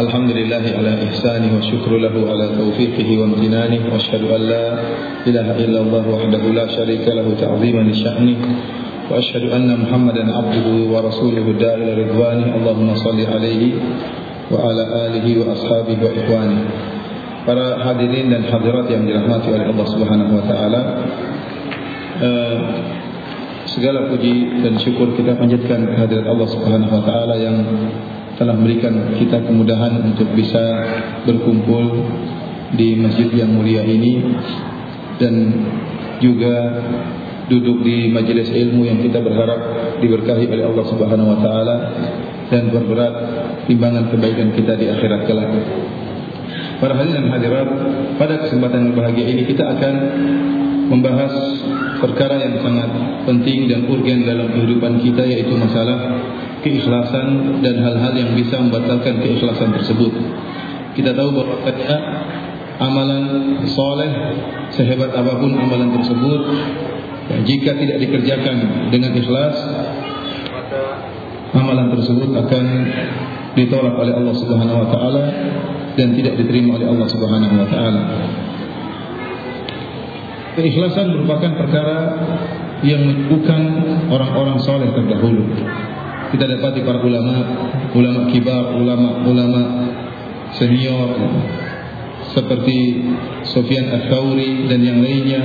Alhamdulillah ala ihsani wa syukru lahu ala taufiqihi wa amtinani wa asyhadu an la ilaha illallah wahdahu la syarika lahu ta'ziman li sya'ni wa asyhadu anna Muhammadan abduhu wa rasuluhu da'ila ridwani. Allahumma salli alaihi wa ala alihi wa ashabihi wa ikhwani. Para hadirin dan hadirat yang dirahmati oleh Allah Subhanahu wa taala, segala puji dan syukur kita panjatkan kehadirat Allah Subhanahu wa taala yang telah memberikan kita kemudahan untuk bisa berkumpul di masjid yang mulia ini dan juga duduk di majelis ilmu yang kita berharap diberkahi oleh Allah Subhanahu wa taala dan berberat timbangan kebaikan kita di akhirat kelak. Para hadirin dan hadirat, pada kesempatan yang berbahagia ini kita akan membahas perkara yang sangat penting dan urgen dalam kehidupan kita, yaitu masalah keikhlasan dan hal-hal yang bisa membatalkan keikhlasan tersebut. Kita tahu bahwa amalan soleh, sehebat apapun amalan tersebut, jika tidak dikerjakan dengan ikhlas, maka amalan tersebut akan ditolak oleh Allah Subhanahu wa taala dan tidak diterima oleh Allah Subhanahu wa taala. Keikhlasan merupakan perkara yang menyibukkan orang-orang soleh terdahulu. Kita dapati para ulama kibar, ulama senior seperti Sufyan Ats-Tsauri dan yang lainnya.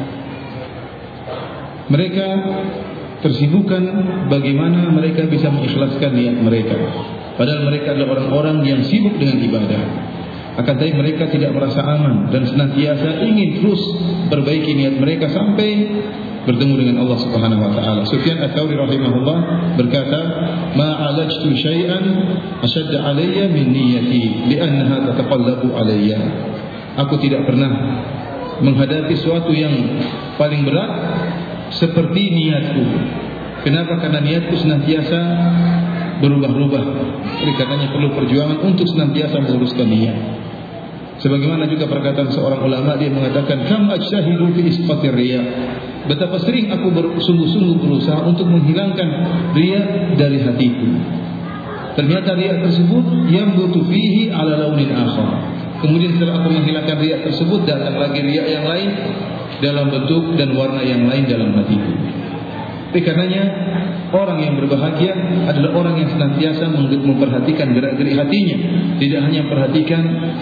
Mereka tersibukkan bagaimana mereka bisa mengikhlaskan niat mereka. Padahal mereka adalah orang-orang yang sibuk dengan ibadah. Akan tetapi mereka tidak merasa aman dan senantiasa ingin terus perbaiki niat mereka sampai bertemu dengan Allah Subhanahu wa taala. Sufyan Ats-Tsauri rahimahullah berkata, "Ma 'alajtu syai'an ashadda 'alayya min niyyati li'annaha tataqallabu 'alayya." Aku tidak pernah menghadapi sesuatu yang paling berat seperti niatku. Kenapa? Karena niatku senantiasa berubah-ubah. Oleh karenanya perlu perjuangan untuk senantiasa meluruskan niat. Sebagaimana juga perkataan seorang ulama, dia mengatakan, "Kam ajtahidu fi isqatir riya." Betapa sering aku bersungguh-sungguh berusaha untuk menghilangkan riya dari hatiku. Ternyata riya tersebut yang butuh fihi ala launin akhar. Kemudian setelah aku menghilangkan riya tersebut, datang lagi riya yang lain dalam bentuk dan warna yang lain dalam hatiku. Oleh karenanya orang yang berbahagia adalah orang yang senantiasa memperhatikan gerak-gerik hatinya, tidak hanya memperhatikan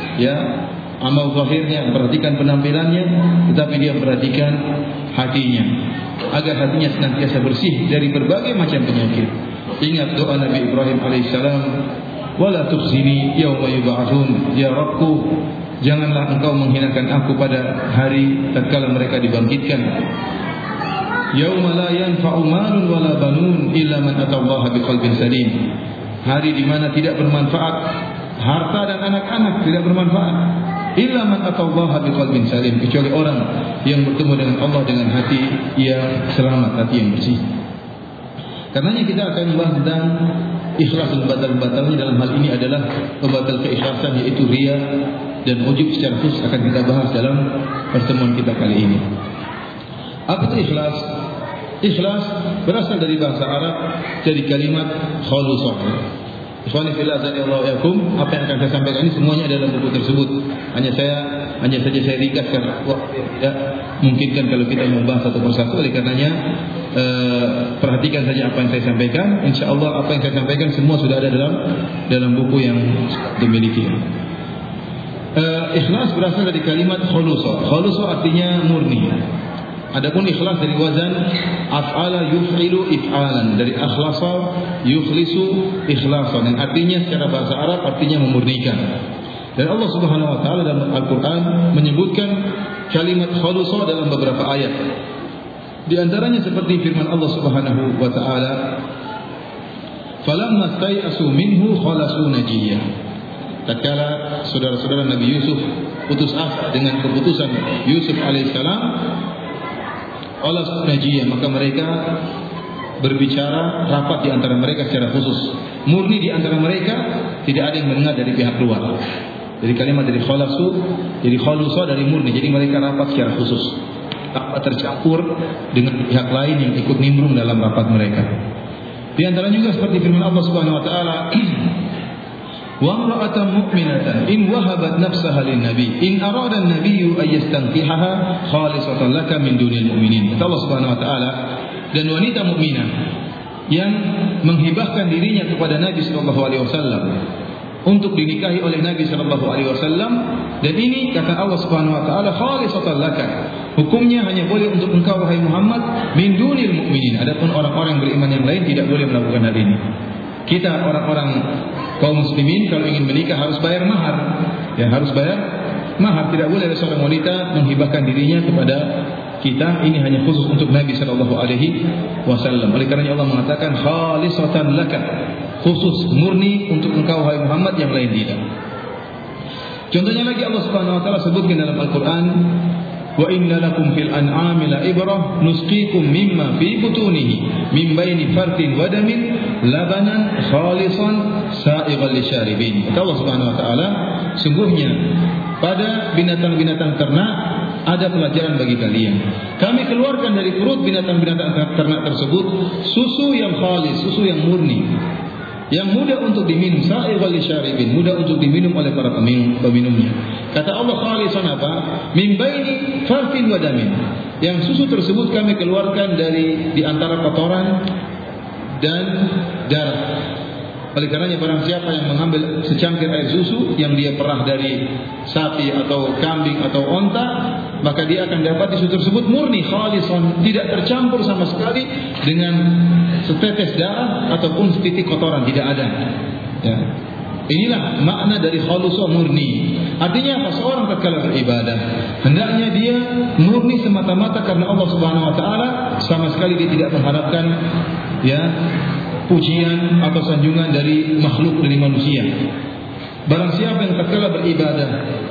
amal zahirnya, memperhatikan penampilannya, tetapi dia memperhatikan hatinya agar hatinya senantiasa bersih dari berbagai macam penyakit. Ingat doa Nabi Ibrahim alaihissalam, "Wala tukhzini yauma yub'atsun." Ya Rabbku, janganlah engkau menghinakan aku pada hari tatkala mereka dibangkitkan. Yauma la yanfa'u malun wala banun illa man atallaha biqalbin salim. Hari di mana tidak bermanfaat harta dan anak-anak, tidak bermanfaat illa man atallaha biqalbin salim, kecuali orang yang bertemu dengan Allah dengan hati yang selamat, hati yang bersih. Karenanya kita akan membahas tentang ikhlas dan batal-batalnya. Dalam hal ini adalah pembatal keikhlasan, yaitu riya dan ujub secara khusus akan kita bahas dalam pertemuan kita kali ini. Apa itu ikhlas? Ikhlas berasal dari bahasa Arab, dari kalimat khalusah. Ikhwani fillah azanillahu wa iyyakum, apa yang akan saya sampaikan ini semuanya dalam buku tersebut. Hanya saja saya ringkaskan waktu yang tidak memungkinkan kalau kita membahas satu persatu. Oleh karenanya perhatikan saja apa yang saya sampaikan. Insyaallah apa yang saya sampaikan semua sudah ada dalam buku yang dimiliki. Ikhlas berasal dari kalimat khalusah. Khalusah artinya murni. Adapun ikhlas dari wazan af'ala yuf'ilu if'alan, dari akhlasa yukhlisu ikhlasan, yang artinya secara bahasa Arab artinya memurnikan. Dan Allah Subhanahu wa taala dalam Al-Qur'an menyebutkan kalimat khalusa dalam beberapa ayat. Di antaranya seperti firman Allah Subhanahu wa taala, "Falamma stai'asu minhu khalasu najiyyah." Tatkala saudara-saudara Nabi Yusuf putus asa dengan keputusan Yusuf alaihissalam, khalasu najiyyah, maka mereka berbicara rapat di antara mereka secara khusus, murni di antara mereka, tidak ada yang mendengar dari pihak luar. Jadi kalimat dari khalasu, jadi khalusa dari murni, jadi mereka rapat secara khusus, tanpa tercampur dengan pihak lain yang ikut nimbrung dalam rapat mereka. Di antara juga seperti firman Allah Subhanahu wa taala, wa imra'atan mu'minatan in wahabat nafsaha lin-nabi in arada an-nabiyyu ay yastankihaha khalisatan laka min dunil mu'minin. Kata Allah Subhanahu wa taala, dan wanita mukminah yang menghibahkan dirinya kepada Nabi sallallahu alaihi wasallam untuk dinikahi oleh Nabi sallallahu alaihi wasallam, dan ini kata Allah Subhanahu wa taala khalisatan laka, hukumnya hanya boleh untuk engkau wahai Muhammad min dunil mu'minin. Adapun orang-orang beriman yang lain tidak boleh melakukan hal ini. Kita orang-orang kaum muslimin kalau ingin menikah harus bayar mahar. Ya, harus bayar mahar. Tidak boleh seorang wanita menghibahkan dirinya kepada kita. Ini hanya khusus untuk Nabi sallallahu alaihi wasallam. Oleh karena Allah mengatakan khalisatan laka, khusus murni untuk engkau wahai Muhammad, yang lain tidak. Contohnya lagi Allah Subhanahu wa taala sebutkan dalam Al-Qur'an, wa inna lakum fil an'ami la ibrah nusqikum mimma fi butunihi min baini fartin wa damin labanan khalisan sa'igan lisyaribin. Kata Allah Subhanahu wa taala, sungguhnya pada binatang-binatang ternak ada pelajaran bagi kalian. Kami keluarkan dari perut binatang-binatang ternak tersebut susu yang khalis, susu yang murni, yang mudah untuk diminum, sa'igan lisyaribin, mudah untuk diminum oleh para peminumnya. Kata Allah khalisan apa? Min baini fartin wa damin. Yang susu tersebut kami keluarkan dari di antara kotoran dan darah. Oleh karenanya barang siapa yang mengambil secangkir air susu yang dia perah dari sapi atau kambing atau onta, maka dia akan dapat susu tersebut murni, khalisan, tidak tercampur sama sekali dengan setetes darah ataupun setitik kotoran, tidak ada. Ya. Inilah makna dari khalusa murni. Artinya apa? Seorang tatkala beribadah hendaknya dia murni semata-mata karena Allah Subhanahu wa taala, sama sekali dia tidak mengharapkan ya pujian atau sanjungan dari makhluk, dari manusia. Barang siapa yang tatkala beribadah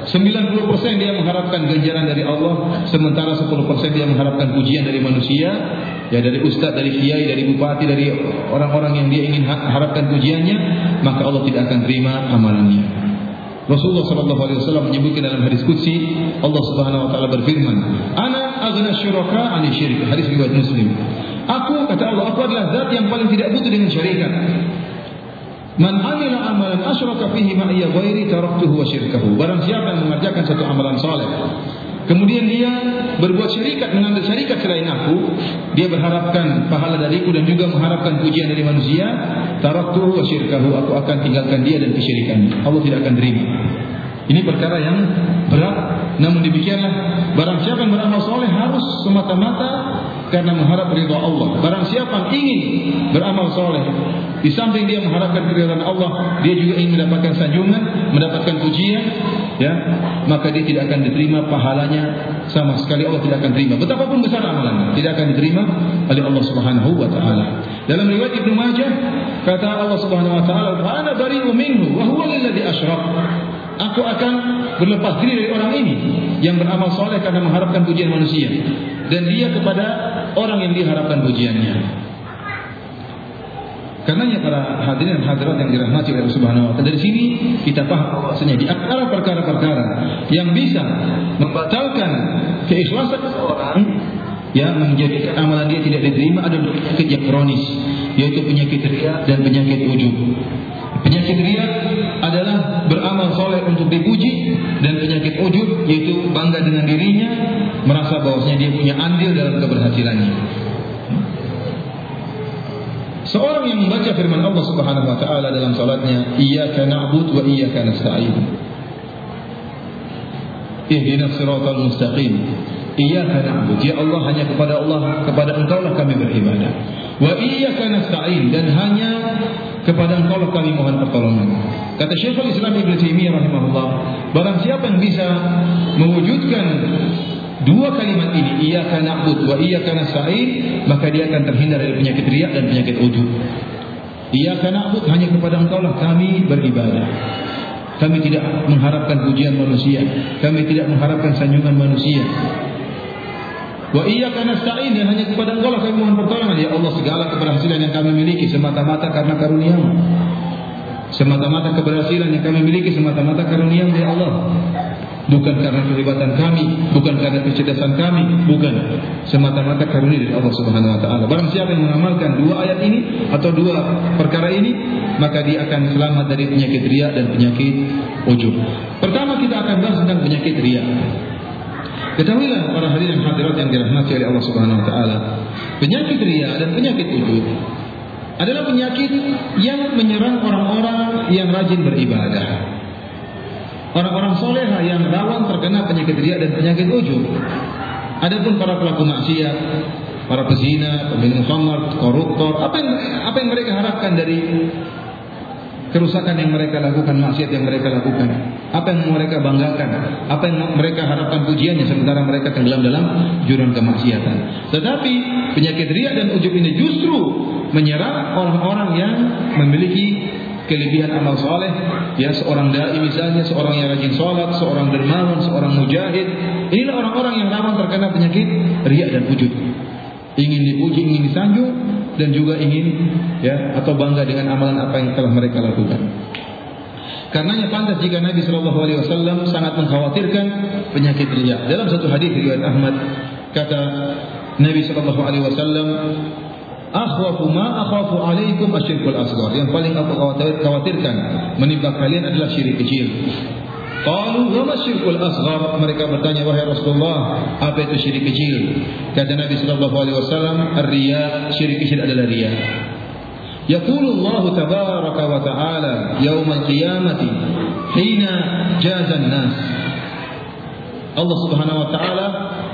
90% dia mengharapkan ganjaran dari Allah, sementara 10% dia mengharapkan pujian dari manusia, ya dari ustaz, dari kiai, dari bupati, dari orang-orang yang dia ingin harapkan pujiannya, maka Allah tidak akan terima amalannya. Rasulullah sallallahu alaihi wasallam menyebutkan dalam hadis qudsi, Allah Subhanahu wa taala berfirman, "Ana aghna syuraka 'ani syirik." Hadis riwayat Muslim. Aku, kata Allah, aku adalah zat yang paling tidak butuh dengan syarikat. Man 'amila amalan asyraka fihi ma'iya ghairi taraktuhu wa syirkahu. Barang siapa yang mengerjakan satu amalan saleh, kemudian dia berbuat syarikat, mengambil syarikat selain aku, dia berharapkan pahala dariku dan juga mengharapkan pujian dari manusia, taraktuhu wa syirkahu, aku akan tinggalkan dia dan kesyirikannya. Allah tidak akan terima. Ini perkara yang berat. Namun demikianlah, barang siapa yang beramal soleh harus semata-mata karena mengharap ridha Allah. Barang siapa yang ingin beramal soleh, di samping dia mengharapkan keridhaan Allah, dia juga ingin mendapatkan sanjungan, mendapatkan pujian, ya, maka dia tidak akan diterima pahalanya sama sekali. Allah tidak akan terima. Betapapun besar amalannya, tidak akan diterima oleh Allah Subhanahu wa taala. Dalam riwayat Ibnu Majah, kata Allah Subhanahu wa taala, "Wa ana bari'u minhu wa huwa alladhi asyrak." Aku akan berlepas diri dari orang ini yang beramal soleh karena mengharapkan pujian manusia, dan dia kepada orang yang diharapkan pujiannya. Karenanya para hadirin dan hadirat yang dirahmati oleh Allah Subhanahu wa taala, dari sini kita paham bahwasanya di antara perkara-perkara yang bisa membatalkan keikhlasan seseorang, ya, menjadikan amalan dia tidak diterima, ada penyakit yang kronis, yaitu penyakit riya dan penyakit ujub. Penyakit riya adalah beramal soleh untuk dipuji, dan penyakit ujub yaitu bangga dengan dirinya, merasa bahwasanya dia punya andil dalam keberhasilannya. Seorang yang membaca firman Allah Subhanahu wa taala dalam salatnya, iyyaka na'budu wa iyyaka nasta'in, ihdinas siratal mustaqim. Iyyaka na'budu, ya Allah, hanya kepada Engkau lah kami beribadah. Wa iyyaka nasta'in, dan hanya kepada Engkau lah kami mohon pertolongan. Kata Syekhul Islam Ibnu Taimiyah rahimahullah, barang siapa yang bisa mewujudkan dua kalimat ini, iyyaka na'budu wa iyyaka nasta'in, maka dia akan terhindar dari penyakit riya dan penyakit ujub. Iyyaka na'budu, hanya kepada Engkau lah kami beribadah. Kami tidak mengharapkan pujian manusia, kami tidak mengharapkan sanjungan manusia. Wa iyyaka nasta'in, dan hanya kepada Engkau lah kami mohon pertolongan. Ya Allah, segala keberhasilan yang kami miliki semata-mata karena karunia-Mu. Semata-mata keberhasilan yang kami miliki semata-mata karunia-Mu, ya Allah. bukan karena kehebatan kami, bukan karena kecerdasan kami, bukan, semata-mata karunia dari Allah Subhanahu wa taala. Barang siapa yang mengamalkan dua ayat ini atau dua perkara ini, maka dia akan selamat dari penyakit riya dan penyakit ujub. Pertama kita akan bahas tentang penyakit riya. Ketahuilah para hadirin hadirat yang dirahmati oleh Allah Subhanahu wa taala, penyakit riya dan penyakit ujub adalah penyakit yang menyerang orang-orang yang rajin beribadah. Orang-orang soleha yang rawan terkena penyakit riya dan penyakit ujub. Adapun para pelaku maksiat, para pezina, peminum khamar, koruptor, apa yang mereka harapkan dari kerusakan yang mereka lakukan, maksiat yang mereka lakukan, apa yang mereka banggakan, apa yang mereka harapkan pujiannya, sementara mereka tenggelam dalam jurang kemaksiatan. Tetapi penyakit riya dan ujub ini justru menyerang orang-orang yang memiliki kelebihan amal soleh, ya, seorang dai misalnya, seorang yang rajin sholat, seorang dermawan, seorang mujahid. Inilah orang-orang yang rawan terkena penyakit riya dan ujub. Ingin dipuji, ingin disanjung, dan juga ingin, ya, atau bangga dengan amalan apa yang telah mereka lakukan. Karenanya pantas jika Nabi SAW sangat mengkhawatirkan penyakit riya. Dalam satu hadis riwayat Ahmad, kata Nabi SAW, akhwafu ma akhafu alaikum asyirkul asghar. Yang paling aku khawatirkan menimpa kalian adalah syirik kecil. Qalu wa ma syirkul asghar? Mereka bertanya, wahai Rasulullah, apa itu syirik kecil? Kata Nabi sallallahu alaihi wasallam, ar-riya, syirik kecil adalah riya. Yaqulu Allah tabaraka wa ta'ala yaumil qiyamati hina jazan nas. Allah Subhanahu wa taala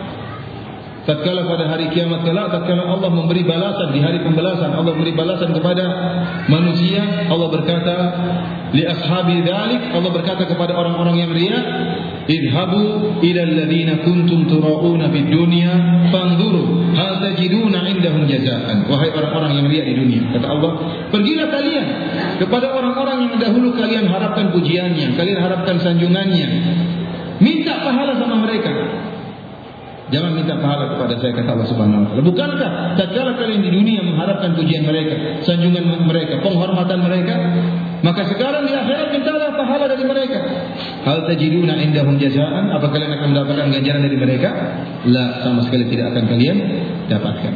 tatkala pada hari kiamat kelak, tatkala Allah memberi balasan di hari pembalasan, Allah memberi balasan kepada manusia, Allah berkata li ashabi dzalik, Allah berkata kepada orang-orang yang riya, idhabu ila alladhina kuntum turauna fid dunya fanzuru hal tajiduna indahum jazaan. Wahai orang-orang yang riya di dunia, kata Allah, pergilah kalian kepada orang-orang yang dahulu kalian harapkan pujiannya, kalian harapkan sanjungannya, minta pahala sama mereka. Jangan minta pahala kepada saya, kata Allah Subhanahu wa taala. Bukankah tatkala kalian di dunia mengharapkan pujian mereka, sanjungan mereka, penghormatan mereka, maka sekarang di akhirat mintalah pahala dari mereka. Hal tajiduna indahum jazaan? Apa kalian akan mendapatkan ganjaran dari mereka? La, sama sekali tidak akan kalian dapatkan.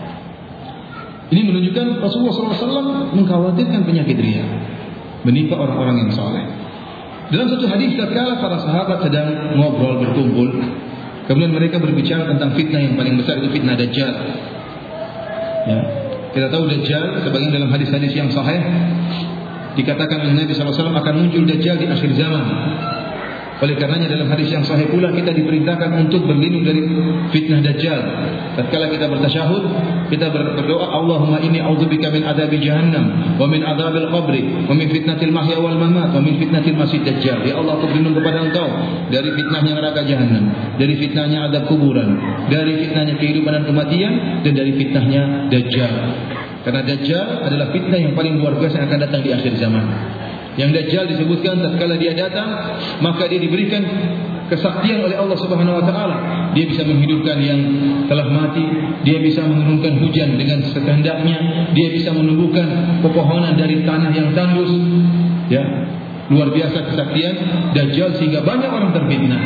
Ini menunjukkan Rasulullah SAW mengkhawatirkan penyakit riya menimpa orang-orang yang saleh. Dalam satu hadis, tatkala para sahabat sedang ngobrol berkumpul, kemudian mereka berbicara tentang fitnah yang paling besar, itu fitnah Dajjal. Ya, kita tahu Dajjal, sebagian dalam hadis-hadis yang sahih dikatakan oleh Nabi SAW akan muncul Dajjal di akhir zaman. Oleh karenanya dalam hadis yang sahih pula kita diperintahkan untuk berlindung dari fitnah Dajjal. Tatkala kita bertasyahud, kita berdoa, Allahumma inni a'udzubika min adzabi jahannam wa min adzabil qabri wa min fitnatil mahya wal mamat wa min fitnatil masih Dajjal. Ya Allah, aku berlindung kepada Engkau dari fitnahnya neraka jahanam, dari fitnahnya azab kuburan, dari fitnahnya kehidupan dan kematian, dan dari fitnahnya Dajjal. Karena Dajjal adalah fitnah yang paling luar biasa yang akan datang di akhir zaman. Yang Dajjal disebutkan tatkala dia datang, maka dia diberikan kesaktian oleh Allah Subhanahu wa taala. Dia bisa menghidupkan yang telah mati, dia bisa menurunkan hujan dengan sekehendaknya, dia bisa menumbuhkan pepohonan dari tanah yang tandus. Ya, luar biasa kesaktian Dajjal sehingga banyak orang terfitnah.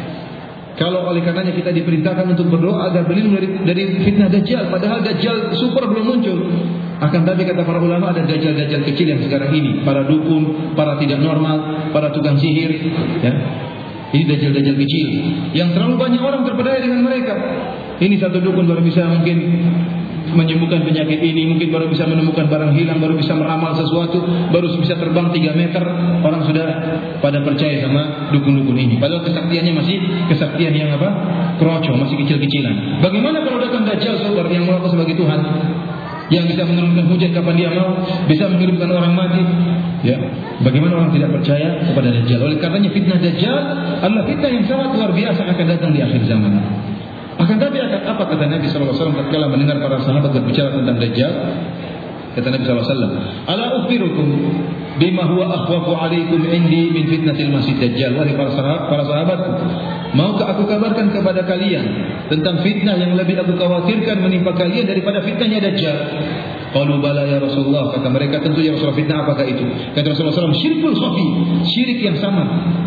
Kalau oleh karenanya kita diperintahkan untuk berdoa agar berlindung dari fitnah Dajjal, padahal Dajjal super belum muncul. Akan tapi kata para ulama ada dajjal-dajjal kecil yang sekarang ini, para dukun, para tidak normal, para tukang sihir, ya. Ini dajjal-dajjal kecil yang terlalu banyak orang terpedaya dengan mereka. Ini satu dukun baru bisa mungkin menyembuhkan penyakit ini, mungkin baru bisa menemukan barang hilang, baru bisa meramal sesuatu, baru bisa terbang 3 meter. Orang sudah pada percaya sama dukun-dukun ini. Padahal kesaktiannya masih kesaktian yang apa? Kroco, masih kecil-kecilan. Bagaimana kalau datang dajjal super yang mengaku sebagai Tuhan, yang bisa menurunkan hujan kapan dia mau, bisa menghidupkan orang mati, ya, bagaimana orang tidak percaya kepada Dajjal? Oleh karenanya fitnah Dajjal adalah fitnah yang sangat luar biasa akan datang di akhir zaman. Akan tapi apa kata Nabi SAW tatkala mendengar para sahabat berbicara tentang Dajjal? Kata Nabi SAW, ala ukhbirukum bima huwa akhwafu alaikum indi min fitnatil masih Dajjal. Wahai para sahabat, maukah aku kabarkan kepada kalian tentang fitnah yang lebih aku khawatirkan menimpa kalian daripada fitnahnya Dajjal? Qalu bala ya Rasulullah. Kata mereka, tentu ya Rasulullah, fitnah apakah itu? Kata Rasulullah SAW, syirkul khafi, syirik yang sama.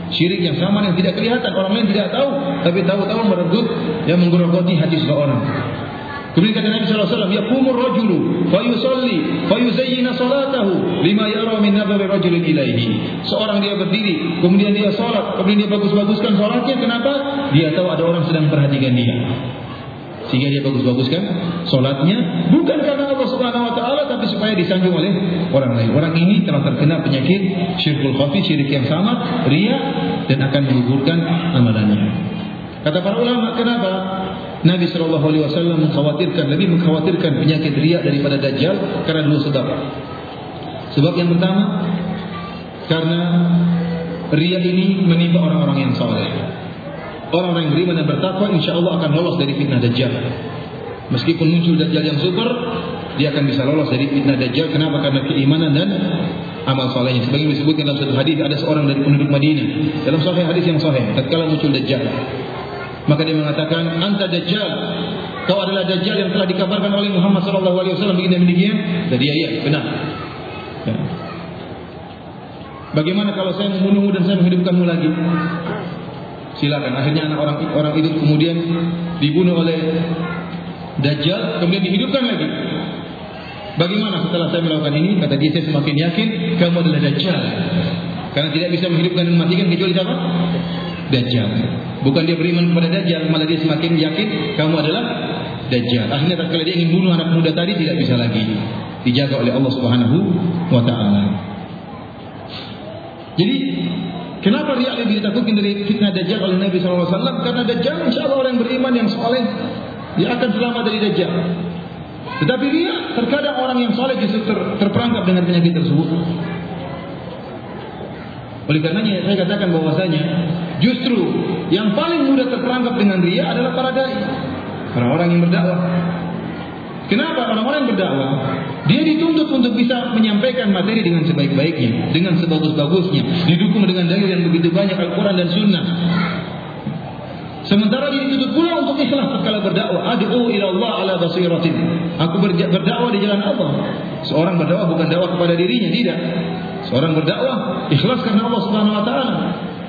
Syirik yang sama yang tidak kelihatan, orang lain tidak tahu, tapi tahu-tahu meregut yang menggerogoti hati seseorang. Kemudian kata Nabi sallallahu alaihi wasallam, yaqumur rajulu fa yusalli fa yuzayyina salatahu lima yara min nadhari rajulin ilaihi. Seorang dia berdiri, kemudian dia salat, kemudian dia bagus-baguskan salatnya. Kenapa? Dia tahu ada orang sedang perhatikan dia. Sehingga dia bagus-baguskan salatnya bukan karena Allah Subhanahu wa taala, tapi supaya disanjung oleh orang lain. Orang ini telah terkena penyakit syirkul khafi, syirik yang sama, riya, dan akan menggugurkan amalannya. Kata para ulama, kenapa Nabi sallallahu alaihi wasallam lebih mengkhawatirkan penyakit riya daripada dajjal? Karena dua sebab. Sebab yang pertama, karena riya ini menimpa orang-orang yang saleh. Orang-orang yang beriman dan bertakwa insyaallah akan lolos dari fitnah dajjal. Meskipun muncul dajjal yang super, dia akan bisa lolos dari fitnah dajjal. Kenapa? Karena keimanan dan amal salehnya. Sebagaimana disebutkan dalam satu hadis, ada seorang dari penduduk Madinah dalam sahih hadis yang sahih, tatkala muncul dajjal, maka dia mengatakan, anta dajjal, kau adalah dajjal yang telah dikabarkan oleh Muhammad sallallahu alaihi wasallam begini demikian. Dan dia, iya, benar. Ya. Bagaimana kalau saya membunuhmu dan saya menghidupkanmu lagi? Silakan. Akhirnya anak orang itu kemudian dibunuh oleh dajjal, kemudian dihidupkan lagi. Bagaimana setelah saya melakukan ini? Kata dia, saya semakin yakin kamu adalah dajjal. Karena tidak bisa menghidupkan dan mematikan kecuali siapa? Dajjal. Bukan dia beriman kepada dajjal, malah dia semakin yakin kamu adalah dajjal. Akhirnya tatkala dia ingin bunuh anak muda tadi, tidak bisa lagi, dijaga oleh Allah Subhanahu wa taala. Jadi kenapa riya lebih ditakutkan dari fitnah dajjal oleh Nabi sallallahu alaihi wasallam? Karena dajjal insyaallah orang yang beriman yang saleh dia akan selamat dari dajjal. Tetapi riya, terkadang orang yang saleh justru terperangkap dengan penyakit tersebut. Oleh karenanya saya katakan bahwasanya justru yang paling mudah terperangkap dengan riya adalah para dai, orang-orang yang berdakwah. Kenapa? Orang-orang yang berdakwah, dia dituntut untuk bisa menyampaikan materi dengan sebaik-baiknya, dengan sebagus-bagusnya, didukung dengan dalil yang begitu banyak, Al-Quran dan Sunnah. Sementara dia dituntut pula untuk ikhlas tatkala berdakwah. Ad'u ila Allah ala basiratin. Aku berdakwah di jalan Allah. Seorang berdakwah bukan dakwah kepada dirinya, tidak. Seorang berdakwah ikhlas karena Allah Subhanahu wa taala.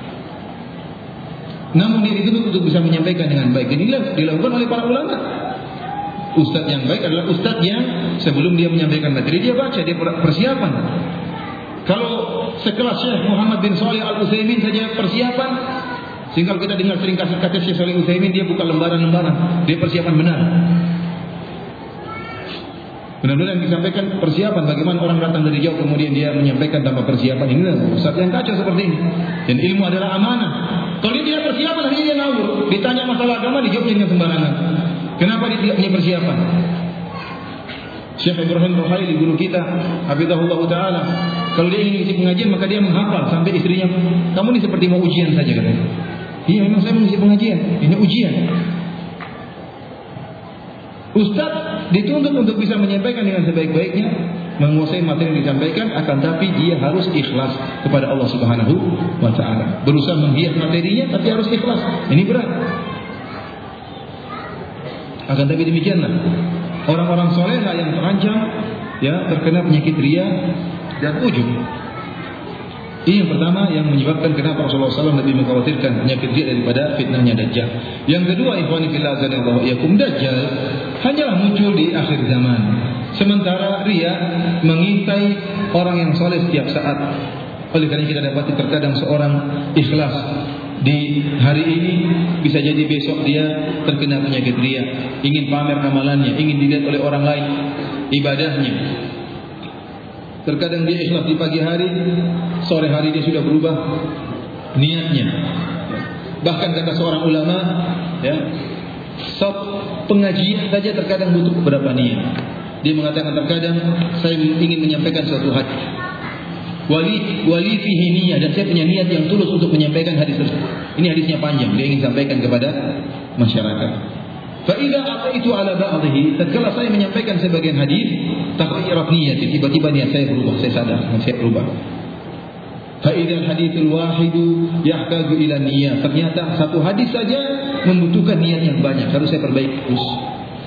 Namun dia dituntut untuk bisa menyampaikan dengan baik. Dan inilah dilakukan oleh para ulama. Ustaz yang baik adalah ustaz yang sebelum dia menyampaikan materi dia baca, dia persiapan. Kalau sekelas Syekh Muhammad bin Shalih Al-Utsaimin saja persiapan, sehingga kalau kita dengar sering kasih Syekh Shalih Al-Utsaimin, dia bukan lembaran-lembaran, dia persiapan benar. Benar-benar yang disampaikan persiapan. Bagaimana orang datang dari jauh kemudian dia menyampaikan tanpa persiapan, ini ustaz yang kacau seperti ini. Dan ilmu adalah amanah. Kalau dia tidak persiapan, akhirnya dia ngawur. Ditanya masalah agama, dijawab dengan sembarangan. Kenapa dia tidak punya persiapan? Syekh Ibrahim Ruhaili, guru kita, hafizahullah taala, kalau dia ingin isi pengajian maka dia menghafal sampai istrinya, kamu ini seperti mau ujian saja katanya. Iya, memang saya mengisi pengajian, ini ujian. Ustaz dituntut untuk bisa menyampaikan dengan sebaik-baiknya, menguasai materi yang disampaikan, akan tapi dia harus ikhlas kepada Allah Subhanahu wa taala. Berusaha menghias materinya tapi harus ikhlas. Ini berat. Akan tapi demikianlah orang-orang soleh lah yang terancam ya terkena penyakit riya dan ujub. Ini yang pertama yang menyebabkan kenapa Rasulullah SAW lebih mengkhawatirkan penyakit riya daripada fitnahnya dajjal. Yang kedua, ikhwani fillah azanillahu iyyakum, dajjal hanyalah muncul di akhir zaman. Sementara riya mengintai orang yang soleh setiap saat. Oleh karena kita dapati terkadang seorang ikhlas di hari ini, bisa jadi besok dia terkena penyakit riya, ingin pamer amalannya, ingin dilihat oleh orang lain ibadahnya. Terkadang dia ikhlas di pagi hari, sore hari dia sudah berubah niatnya. Bahkan kata seorang ulama, ya, pengajian saja terkadang butuh beberapa niat. Dia mengatakan terkadang saya ingin menyampaikan suatu hadis, wali fihi niyah, dan saya punya niat yang tulus untuk menyampaikan hadis tersebut. Ini hadisnya panjang, dia ingin sampaikan kepada masyarakat. Fa idza ataitu ala ba'dhihi, tatkala saya menyampaikan sebagian hadis, taghayyarat niyyati, tiba-tiba niat saya berubah, saya sadar, saya berubah. Fa idza al-haditsul wahidu yahtaju ila niyyah, ternyata satu hadis saja membutuhkan niat yang banyak, harus saya perbaiki terus.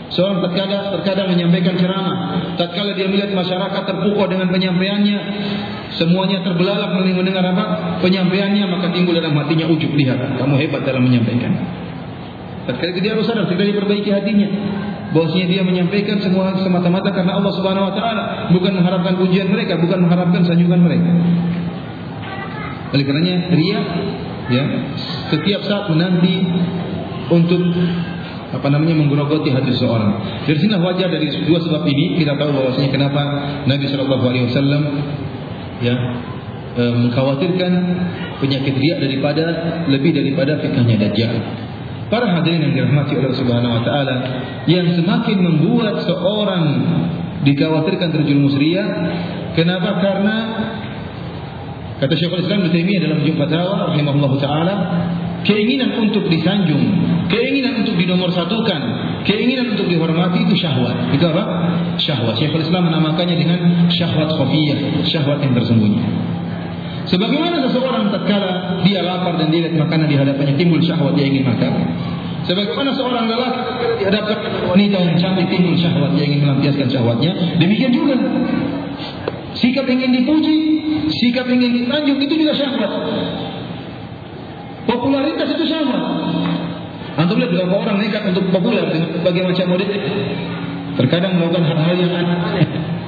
Seorang terkadang menyampaikan ceramah, tatkala dia melihat masyarakat terpukau dengan penyampaiannya, semuanya terbelalak mendengar apa? Penyampaiannya, maka timbul dalam hatinya ujub, lihat, kamu hebat dalam menyampaikan. Tatkala dia harus sadar, segera diperbaiki hatinya, bahwasanya dia menyampaikan semua semata-mata karena Allah Subhanahu wa taala, bukan mengharapkan pujian mereka, bukan mengharapkan sanjungan mereka. Oleh karenanya riya, ya, setiap saat menanti untuk menggerogoti hati seseorang. Dari sinilah wajar dari dua sebab ini kita tahu bahwasanya kenapa Nabi Shallallahu Alaihi Wasallam mengkhawatirkan penyakit riya lebih daripada fitnahnya Dajjal. Para hadirin yang dirahmati oleh Allah Subhanahu Wa Taala, yang semakin membuat seorang dikhawatirkan terjerumus riya, kenapa? Karena kata Syekhul Islam Ibnu Taimiyah dalam Majmu' Fatawa rahimahullahu taala, keinginan untuk disanjung, keinginan untuk dinomorsatukan, keinginan untuk dihormati itu syahwat. Itu apa? Syahwat. Syekhul Islam menamakannya dengan syahwat khafiyah, syahwat yang tersembunyi. Sebagaimana seseorang tatkala dia lapar dan dia lihat makanan di hadapannya, timbul syahwat, dia ingin makan. Sebagaimana seorang lelaki di hadapan wanita yang cantik, timbul syahwat, dia ingin melampiaskan syahwatnya. Demikian juga sikap ingin dipuji, sikap ingin disanjung, itu juga syahwat. Popularitas itu syahwat. Antum lihat beberapa orang nekat untuk populer dengan berbagai macam model, terkadang melakukan hal-hal yang aneh.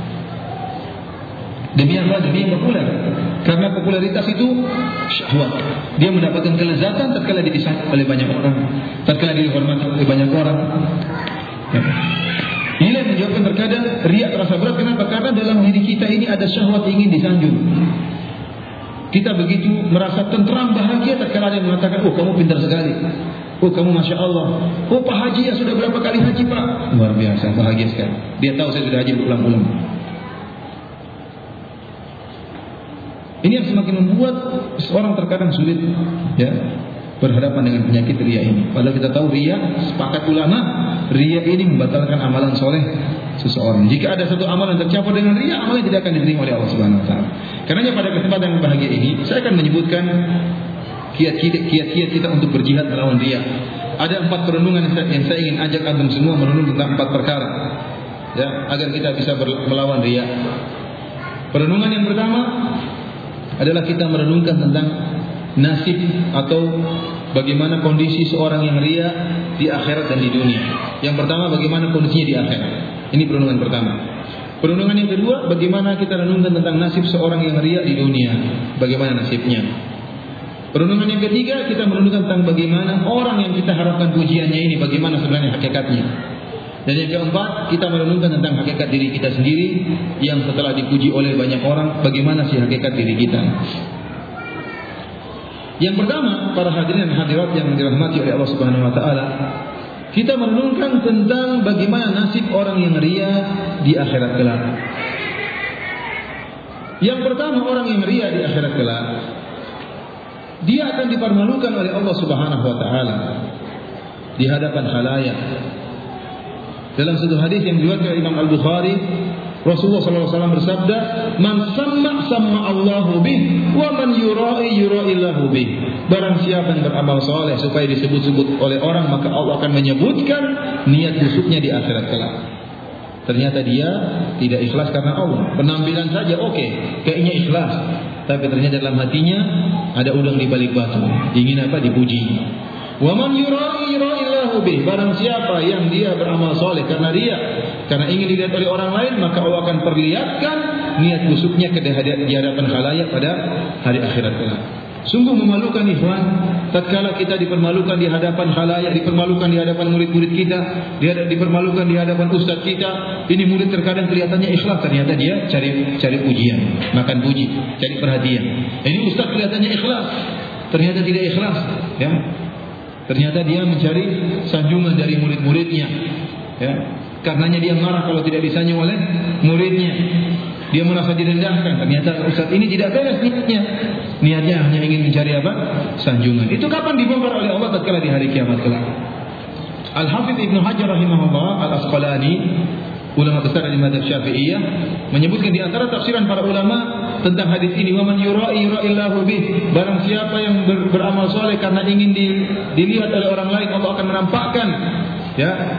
Demi apa? Demi populer. Karena popularitas itu syahwat. Dia mendapatkan kelezatan tatkala disanjung oleh banyak orang, tatkala dihormati oleh banyak orang. Ini yang menjawabkan terkadang riya terasa berat. Kenapa? Karena dalam diri kita ini ada syahwat ingin disanjung. Kita begitu merasa tentram, bahagia tatkala ada yang mengatakan, oh kamu pintar sekali, oh kamu masya Allah, oh Pak Haji ya sudah berapa kali haji Pak, luar biasa, bahagia sekali. Dia tahu saya sudah haji berulang-ulang. Ini yang semakin membuat seorang terkadang sulit, ya, berhadapan dengan penyakit riya ini. Padahal kita tahu riya, sepakat ulama, riya ini membatalkan amalan soleh seseorang. Jika ada satu amalan tercampur dengan riya, amalan tidak akan diterima oleh Allah Subhanahu Wa Taala. Karenanya pada kesempatan yang bahagia ini, saya akan menyebutkan kiat-kiat kita untuk berjihad melawan riya. Ada 4 perenungan yang saya ingin ajak antum semua merenung tentang 4 perkara, ya, agar kita bisa melawan riya. Perenungan yang pertama adalah kita merenungkan tentang nasib atau bagaimana kondisi seorang yang riya di akhirat dan di dunia. Yang pertama, bagaimana kondisinya di akhirat. Ini perenungan pertama. Perenungan yang kedua, bagaimana kita renungkan tentang nasib seorang yang riya di dunia, bagaimana nasibnya. Perenungan yang ketiga, kita merenungkan tentang bagaimana orang yang kita harapkan pujiannya ini, bagaimana sebenarnya hakikatnya. Dan yang keempat, kita merenungkan tentang hakikat diri kita sendiri yang setelah dipuji oleh banyak orang, bagaimana sih hakikat diri kita. Yang pertama, para hadirin dan hadirat yang dirahmati oleh Allah Subhanahu Wa Taala, kita merenungkan tentang bagaimana nasib orang yang riya di akhirat kelak. Yang pertama, orang yang riya di akhirat kelak, dia akan dipermalukan oleh Allah Subhanahu Wa Taala di hadapan khalayak. Dalam satu hadis yang diriwayatkan oleh Imam Al-Bukhari, Rasulullah SAW bersabda, "Man samma Allahu bih, wa man yura'i yura'illahu bih." Barang siapa yang beramal soleh supaya disebut-sebut oleh orang, maka Allah akan menyebutkan niat busuknya di akhirat kelak. Ternyata dia tidak ikhlas karena Allah. Penampilan saja oke, kayaknya ikhlas, tapi ternyata dalam hatinya ada udang di balik batu. Ingin apa? Dipuji. Wa man yura'i yura'illahu bih. Barang siapa yang dia beramal soleh karena riya, karena ingin dilihat oleh orang lain, maka Allah akan perlihatkan niat busuknya di hadapan khalayak pada hari akhirat kelak. Sungguh memalukan ikhwan, tatkala kita dipermalukan di hadapan khalayak, dipermalukan di hadapan murid-murid kita, dipermalukan di hadapan ustaz kita. Ini murid terkadang kelihatannya ikhlas, ternyata dia cari pujian, makan puji, cari perhatian. Ini ustaz kelihatannya ikhlas, ternyata tidak ikhlas, ya. Ternyata dia mencari sanjungan dari murid-muridnya, ya. Karenanya dia marah kalau tidak disanjung oleh muridnya. Dia merasa direndahkan. Ternyata ustaz ini tidak beres niatnya. Niatnya hanya ingin mencari apa? Sanjungan. Itu kapan dibongkar oleh Allah? Tatkala di hari kiamat kelak. Al-Hafidz Ibnu Hajar rahimahullah Al-Asqalani, ulama besar dari mazhab Syafi'iyah, menyebutkan di antara tafsiran para ulama tentang hadis ini, "Wa man yura'i yura'illahu bih." Barang siapa yang beramal soleh karena ingin dilihat oleh orang lain, Allah akan menampakkan, ya,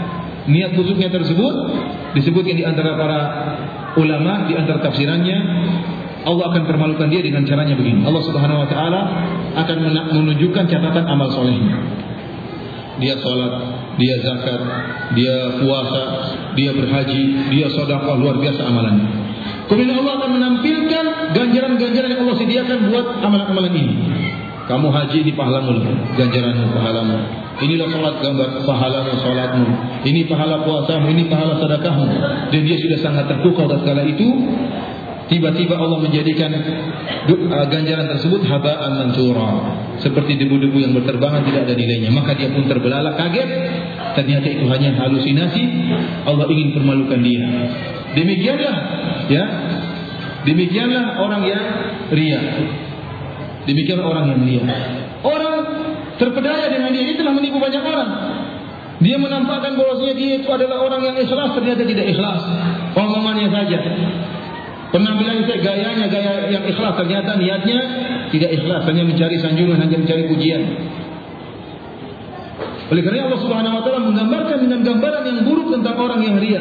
niat busuknya tersebut disebutkan di antara para ulama, di antara tafsirannya, Allah akan permalukan dia dengan caranya begini. Allah Subhanahu wa taala akan menunjukkan catatan amal solehnya. Dia salat, dia zakat, dia puasa, dia berhaji, dia sedekah, luar biasa amalannya. Kemudian Allah akan menampilkan ganjaran-ganjaran yang Allah sediakan buat amalan-amalan ini. Kamu haji, ini pahalamu, ganjaranmu, pahalamu. Inilah salat, gambar pahalamu, salatmu. Ini pahala puasamu, ini pahala sedekahmu. Dan dia sudah sangat terpukau tatkala itu. Tiba-tiba Allah menjadikan ganjaran tersebut haba'an mansura, seperti debu-debu yang berterbangan, tidak ada nilainya. Maka dia pun terbelalak, kaget. Ternyata itu hanya halusinasi. Allah ingin permalukan dia. Demikianlah orang yang riya. Demikianlah orang yang riya. Orang terpedaya dengan dia, ini telah menipu banyak orang. Dia menampakkan bahwasanya dia itu adalah orang yang ikhlas, ternyata tidak ikhlas. Omongannya saja. Penampilan saya gayanya gaya yang ikhlas, ternyata niatnya tidak ikhlas, hanya mencari sanjungan, hanya mencari pujian. Oleh karena Allah Subhanahu wa taala menggambarkan dengan gambaran yang buruk tentang orang yang riya.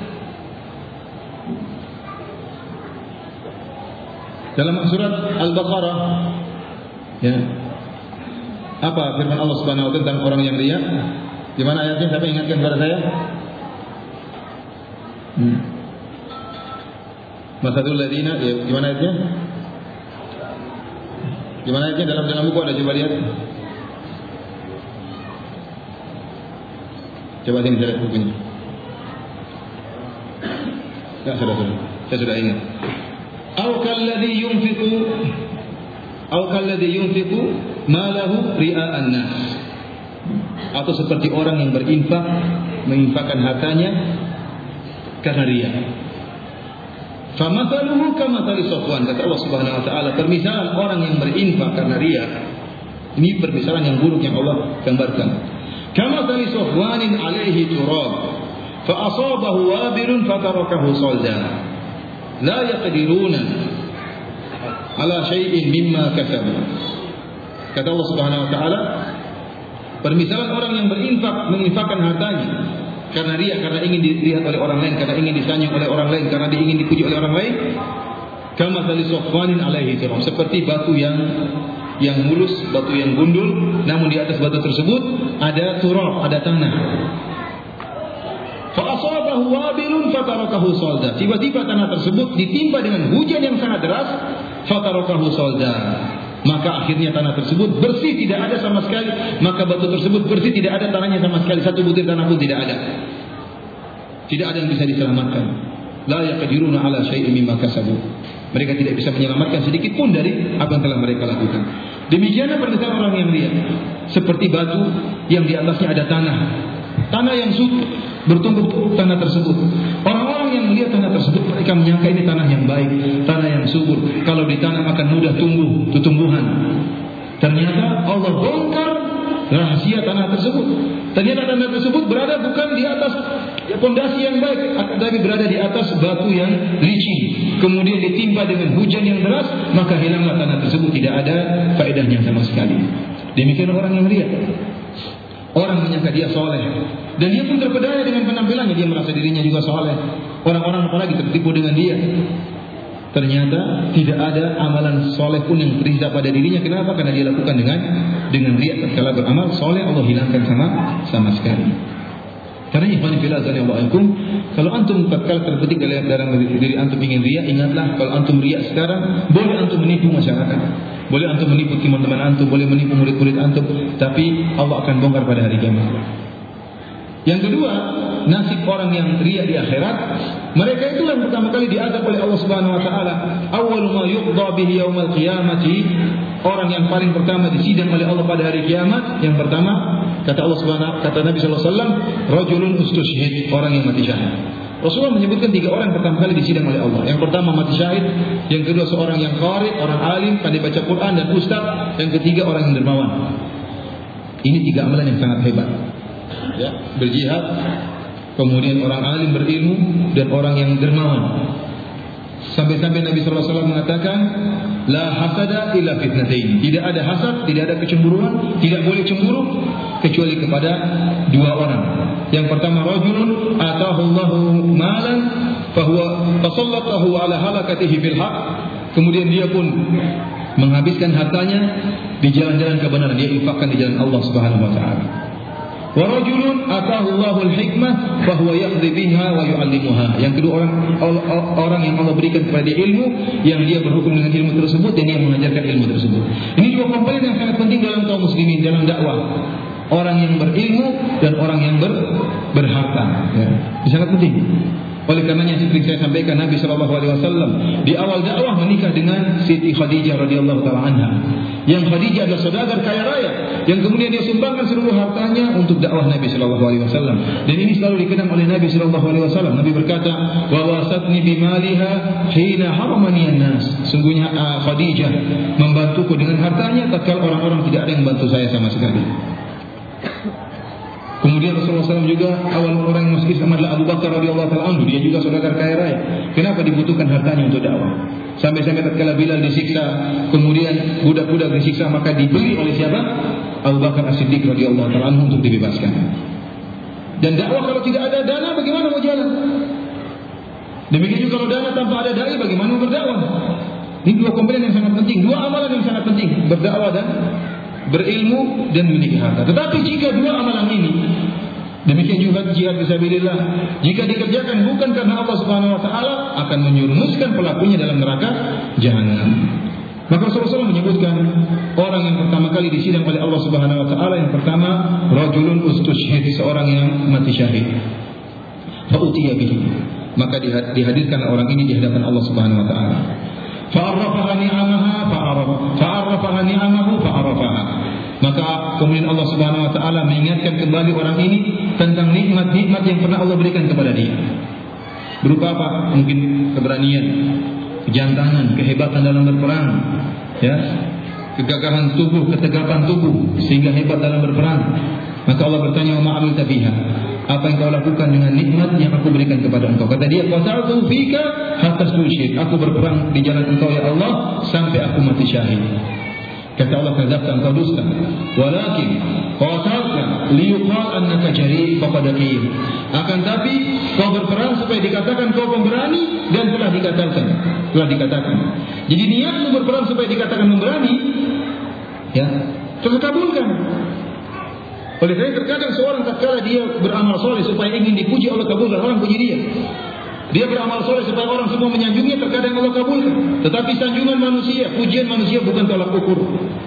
Dalam surat Al-Baqarah, ya, apa firman Allah Subhanahu wa taala tentang orang yang riya? Di mana ayatnya? Siapa ingatkan kepada saya? Masadul ladina, ya, gimana ayatnya? Gimana ayatnya? Dalam buku ada, coba lihat. Coba sini saya lihat bukunya. Ya, sudah. Saya sudah ingat. Au kalladhi yunfiqu malahu ria'an nas. Atau seperti orang yang menginfakkan hartanya karena riya. Famathaluhu kamathali Safwan, kata Allah Subhanahu wa taala, permisalan orang yang berinfak karena riya, ini permisalan yang buruk yang Allah gambarkan. Kamathali Safwanin alaihi turab, fa asabahu wabilun fatarakahu salda. La yaqdiruna ala syai'in mimma kasabu. Kata Allah Subhanahu wa taala, permisalan orang yang menginfakkan hartanya karena riya, karena ingin dilihat oleh orang lain, karena ingin disanjung oleh orang lain, karena ingin dipuji oleh orang lain. Kama tali Safwanin alaihi turab, seperti batu yang mulus, batu yang gundul, namun di atas batu tersebut ada turab, ada tanah. Fa asabahu wabilun fatarakahu salda. Tiba-tiba tanah tersebut ditimpa dengan hujan yang sangat deras, fatarakahu salda. Maka akhirnya tanah tersebut bersih, tidak ada sama sekali. Maka batu tersebut bersih, tidak ada tanahnya sama sekali. Satu butir tanah pun tidak ada. Tidak ada yang bisa diselamatkan. La yaqdiruna ala syai'in mimma kasabu. Mereka tidak bisa menyelamatkan sedikit pun dari apa yang telah mereka lakukan. Demikianlah perkataan orang yang riya. Seperti batu yang di atasnya ada tanah. Tanah yang subur, bertumbuh tanah tersebut. Orang-orang yang melihat tanah tersebut, mereka menyangka ini tanah yang baik, tanah yang subur. Kalau ditanam akan mudah tumbuh, tumbuhan. Ternyata Allah bongkar rahasia tanah tersebut. Ternyata tanah tersebut berada bukan di atas pondasi yang baik, tapi berada di atas batu yang licin. Kemudian ditimpa dengan hujan yang deras, maka hilanglah tanah tersebut, tidak ada faedahnya sama sekali. Demikian orang yang riya. Orang menyangka dia soleh, dan dia pun terpedaya dengan penampilannya. Dia merasa dirinya juga soleh. Orang-orang apalagi tertipu dengan dia. Ternyata tidak ada amalan soleh pun yang tersisa pada dirinya. Kenapa? Karena dia lakukan dengan riya. Tatkala beramal soleh, Allah hilangkan sama sekali. Karena ikhwan fillah azanillahu, kalau antum tatkala terbetik dalam diri antum ingin riya, ingatlah kalau antum riya sekarang, boleh antum menipu masyarakat, boleh antum menipu teman-teman antum, boleh menipu murid-murid antum, tapi Allah akan bongkar pada hari kiamat. Yang kedua, nasib orang yang riya di akhirat, mereka itu yang pertama kali diazab oleh Allah Subhanahu wa taala. Awwalu ma yuqda bihi yaumil qiyamati, orang yang paling pertama disidang oleh Allah pada hari kiamat, yang pertama kata Allah Subhanahu, kata Nabi sallallahu alaihi wasallam, rajulun ustushhid, orang yang mati syahid. Rasulullah menyebutkan 3 orang pertama kali disidang oleh Allah. Yang pertama mati syahid, yang kedua seorang yang qari, orang alim, pandai baca Quran dan ustaz, yang ketiga orang yang dermawan. Ini 3 amalan yang sangat hebat. Ya, berjihad, kemudian orang alim berilmu, dan orang yang dermawan. Sampai-sampai Nabi sallallahu alaihi wasallam mengatakan, la hasada illa fitnatain. Tidak ada hasad, tidak ada kecemburuan, tidak boleh cemburu kecuali kepada 2 orang. Yang pertama, rajulun atahu Allahu malan fahuwa tasallatahu ala halakatihi bil haq. Kemudian dia pun menghabiskan hartanya di jalan-jalan kebenaran, dia infakkan di jalan Allah Subhanahu wa taala. Wa rajulun atahu Allahul hikmah fa huwa yaqdi biha wa yu'allimuha. Yang kedua, orang yang Allah berikan kepada dia ilmu, yang dia berhukum dengan ilmu tersebut dan dia mengajarkan ilmu tersebut. Ini dua komponen yang sangat penting dalam kaum muslimin dalam dakwah. Orang yang berilmu dan orang yang berharta. Ya. Ini sangat penting. Oleh karenanya seperti saya sampaikan, Nabi SAW di awal dakwah menikah dengan Siti Khadijah radhiyallahu taala anha. Yang Khadijah adalah saudagar kaya raya yang kemudian dia sumbangkan seluruh hartanya untuk dakwah Nabi SAW. Dan ini selalu dikenang oleh Nabi SAW. Nabi berkata, "Wa wasatni bimaliha hina haramani an-nas." Sungguhnya Khadijah membantuku dengan hartanya tatkala orang-orang tidak ada yang membantu saya sama sekali. Kemudian Rasulullah SAW juga awal orang yang masuk Islam adalah Abu Bakar radhiyallahu taala anhu. Dia juga saudagar kaya raya. Kenapa dibutuhkan hartanya untuk dakwah? Sampai-sampai tatkala Bilal disiksa, kemudian budak-budak disiksa, maka dibeli oleh siapa? Abu Bakar As-Siddiq radhiyallahu taala anhu untuk dibebaskan. Dan dakwah kalau tidak ada dana bagaimana mau jalan? Demikian juga kalau dana tanpa ada dai bagaimana berdakwah? Ini dua komponen yang sangat penting, dua amalan yang sangat penting, berdakwah dan berilmu dan memiliki harta. Tetapi jika dua amalan ini, demikian juga jihad fisabilillah, jika dikerjakan bukan karena Allah Subhanahu wa taala, akan menyurumuskan pelakunya dalam neraka jahanam. Maka Rasulullah SAW menyebutkan orang yang pertama kali disidang oleh Allah Subhanahu wa taala, yang pertama rajulun ustushhid, seorang yang mati syahid. Fa utiya bihi, maka dihadirkan orang ini di hadapan Allah Subhanahu wa taala. Fa'arrafaha ni'amaha fa'arrafaha ni'amahu fa'arrafaha. Maka kemudian Allah Subhanahu wa taala mengingatkan kembali orang ini tentang nikmat-nikmat yang pernah Allah berikan kepada dia. Berupa apa? Mungkin keberanian, kejantanan, kehebatan dalam berperang, ya, kegagahan tubuh, ketegapan tubuh sehingga hebat dalam berperang. Maka Allah bertanya, "Wa ma'amilta biha?" Apa yang kau lakukan dengan nikmat yang aku berikan kepada engkau? Kata dia, "Qataltu fika hatta tusyhid." Aku berperang di jalan engkau ya Allah sampai aku mati syahid. Kata Allah, "Kadzabta, engkau dusta. Walakin qatalta liyuqal annaka jari' faqad qil." Akan tapi kau berperang supaya dikatakan kau pemberani, dan telah dikatakan. Jadi niatmu berperang supaya dikatakan pemberani, ya, terkabulkan. Oleh karena terkadang seorang tatkala dia beramal soleh supaya ingin dipuji, Allah kabulkan, orang puji dia. Dia beramal soleh supaya orang semua menyanjungnya, terkadang Allah kabulkan. Tetapi sanjungan manusia, pujian manusia bukan tolak ukur.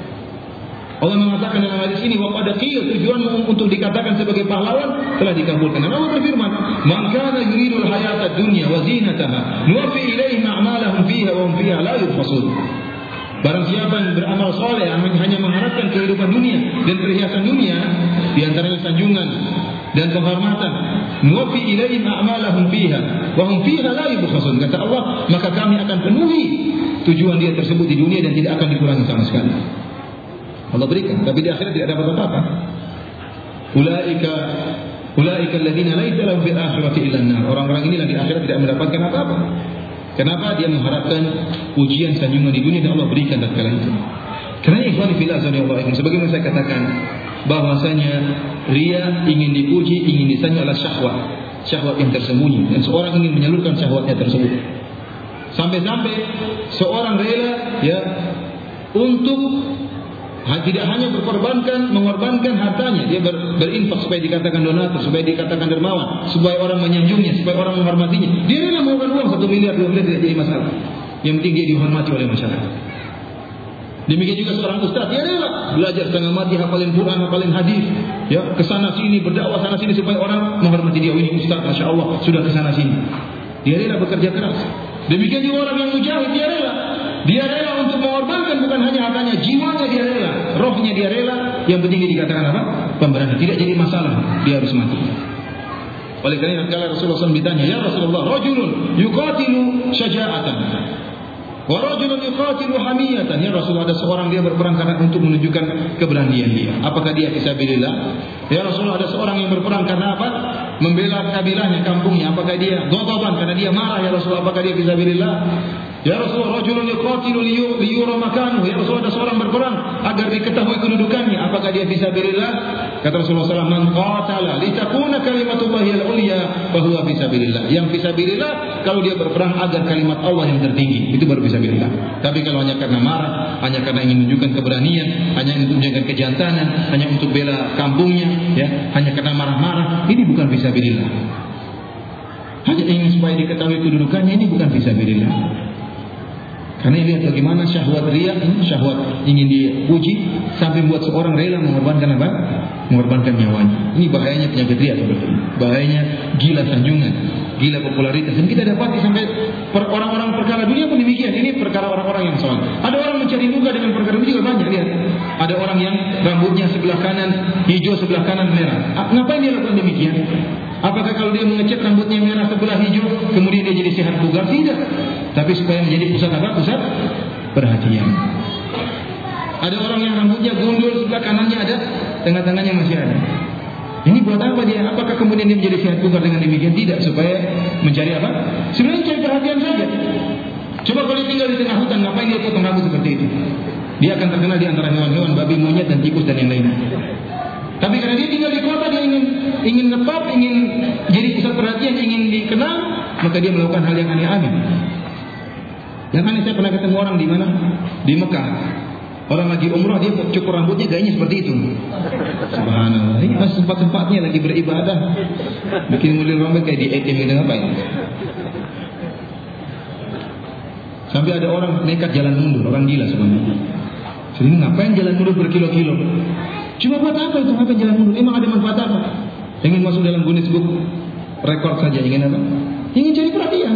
Allah mengatakan dalam hadis ini, wa qad qila, tujuanmu untuk dikatakan sebagai pahlawan telah dikabulkan. Dan Allah berfirman, "Man kana yuridul hayata dunya wa zinataha, nuwaffi ilaihim a'malahum fiha wa hum fiha la yubkhasun." Barang siapa yang beramal soleh hanya mengharapkan kehidupan dunia dan perhiasan dunia, di antaranya sanjungan dan penghormatan, nuwaffi ilaihim a'malahum fiha wa hum fiha la yubkhasun, kata Allah, maka kami akan penuhi tujuan dia tersebut di dunia dan tidak akan dikurangi sama sekali. Allah berikan, tapi di akhirat tidak dapat apa-apa. Ulaika alladziina laysa lahum fil akhirati illa an-nar. Orang-orang inilah di akhirat tidak mendapatkan apa-apa. Kenapa? Dia mengharapkan pujian sanjungan di dunia dan Allah berikan tatkala itu. Karena ikhwan fillah subhanallahi, sebagaimana saya katakan bahwasanya riya, ingin dipuji, ingin disanjung adalah syahwat yang tersembunyi, dan seorang ingin menyalurkan syahwatnya tersebut. Sampai-sampai seorang rela, ya, untuk tidak hanya mengorbankan hartanya, dia berinfak supaya dikatakan donatur, supaya dikatakan dermawan, supaya orang menyanjungnya, supaya orang menghormatinya. Dia rela mengeluarkan uang 1 miliar, 2 miliar, tidak jadi masalah. Yang penting dia dihormati oleh masyarakat. Demikian juga seorang ustaz, dia rela belajar setengah mati, hafalin Quran, hafalin hadis, ya, kesana sini berdakwah sana sini supaya orang menghormati dia. Ini ustaz, masya Allah, sudah kesana sini. Dia rela bekerja keras. Demikian juga orang yang mujahid, dia rela. Dia rela untuk mengorbankan bukan hanya hartanya, jiwanya dia rela, rohnya dia rela. Yang penting dia dikatakan apa? Pemberani. Tidak jadi masalah, dia harus mati. Oleh karena itu Rasulullah SAW ditanya, "Ya Rasulullah, rajulun yuqatilu syaja'atan wa rajulun yuqatilu hamiyatan." Ya Rasulullah, ada seorang dia berperang karena untuk menunjukkan keberanian dia. Apakah dia fisabilillah? Ya Rasulullah, ada seorang yang berperang karena apa? Membela kabilahnya, kampungnya. Apakah dia ghadaban karena dia marah? Ya Rasulullah, apakah dia fisabilillah? Ya Rasulullah, rajulun yuqatilu liyura makanu. Ya Rasulullah, ada seorang berperang agar diketahui kedudukannya. Apakah dia fisabilillah? Kata Rasulullah SAW, man qatala litakuna kalimatullahi al-ulya fa huwa fisabilillah. Yang fisabilillah kalau dia berperang agar kalimat Allah yang tertinggi, itu baru fisabilillah. Tapi kalau hanya karena marah, hanya karena ingin menunjukkan keberanian, hanya ingin menunjukkan kejantanan, hanya untuk bela kampungnya, ya, hanya karena marah-marah, ini bukan fisabilillah. Hanya ingin supaya diketahui kedudukannya, ini bukan fisabilillah. Karena lihat bagaimana syahwat riya, syahwat ingin dipuji sampai buat seorang rela mengorbankan apa? Mengorbankan nyawanya. Ini bahayanya penyakit riya seperti ini. Bahayanya gila sanjungan, gila popularitas. Dan kita dapati sampai orang-orang perkara dunia pun demikian. Ini perkara orang-orang yang soleh. Ada orang mencari muka dengan perkara dunia juga banyak. Lihat, ada orang yang rambutnya sebelah kanan hijau, sebelah kanan merah. Ngapain dia lakukan demikian? Apakah kalau dia mengecat rambutnya merah sebelah hijau, kemudian dia jadi sehat bugar? Tidak. Tapi supaya menjadi pusat apa? Pusat perhatian. Ada orang yang rambutnya gundul, sebelah kanannya ada, tengah-tengahnya masih ada. Ini buat apa dia? Apakah kemudian dia menjadi sehat bugar dengan demikian? Tidak. Supaya mencari apa? Sebenarnya mencari perhatian saja. Coba kalau dia tinggal di tengah hutan, ngapain dia potong rambut seperti itu? Dia akan terkenal di antara hewan-hewan, babi, monyet, dan tikus dan yang lainnya. Tapi karena dia tinggal di kota, dia ingin ngetop, ingin jadi pusat perhatian, ingin dikenal, maka dia melakukan hal yang aneh-aneh. Yang aneh, saya pernah ketemu orang di mana? Di Mekah. Orang lagi umrah, dia cukur rambutnya gayanya seperti itu. Subhanallah. Ini masih sempat-sempatnya lagi beribadah, bikin model rambut kayak di ATM gitu, ngapain? Sampai ada orang nekat jalan mundur, orang gila sebenarnya. Jadi ngapain jalan mundur berkilo-kilo? Cuma buat apa itu? Ngapain jalan mundur? Emang ada manfaat apa? Ingin masuk dalam Guinness Book rekor saja, ingin apa? Ingin cari perhatian.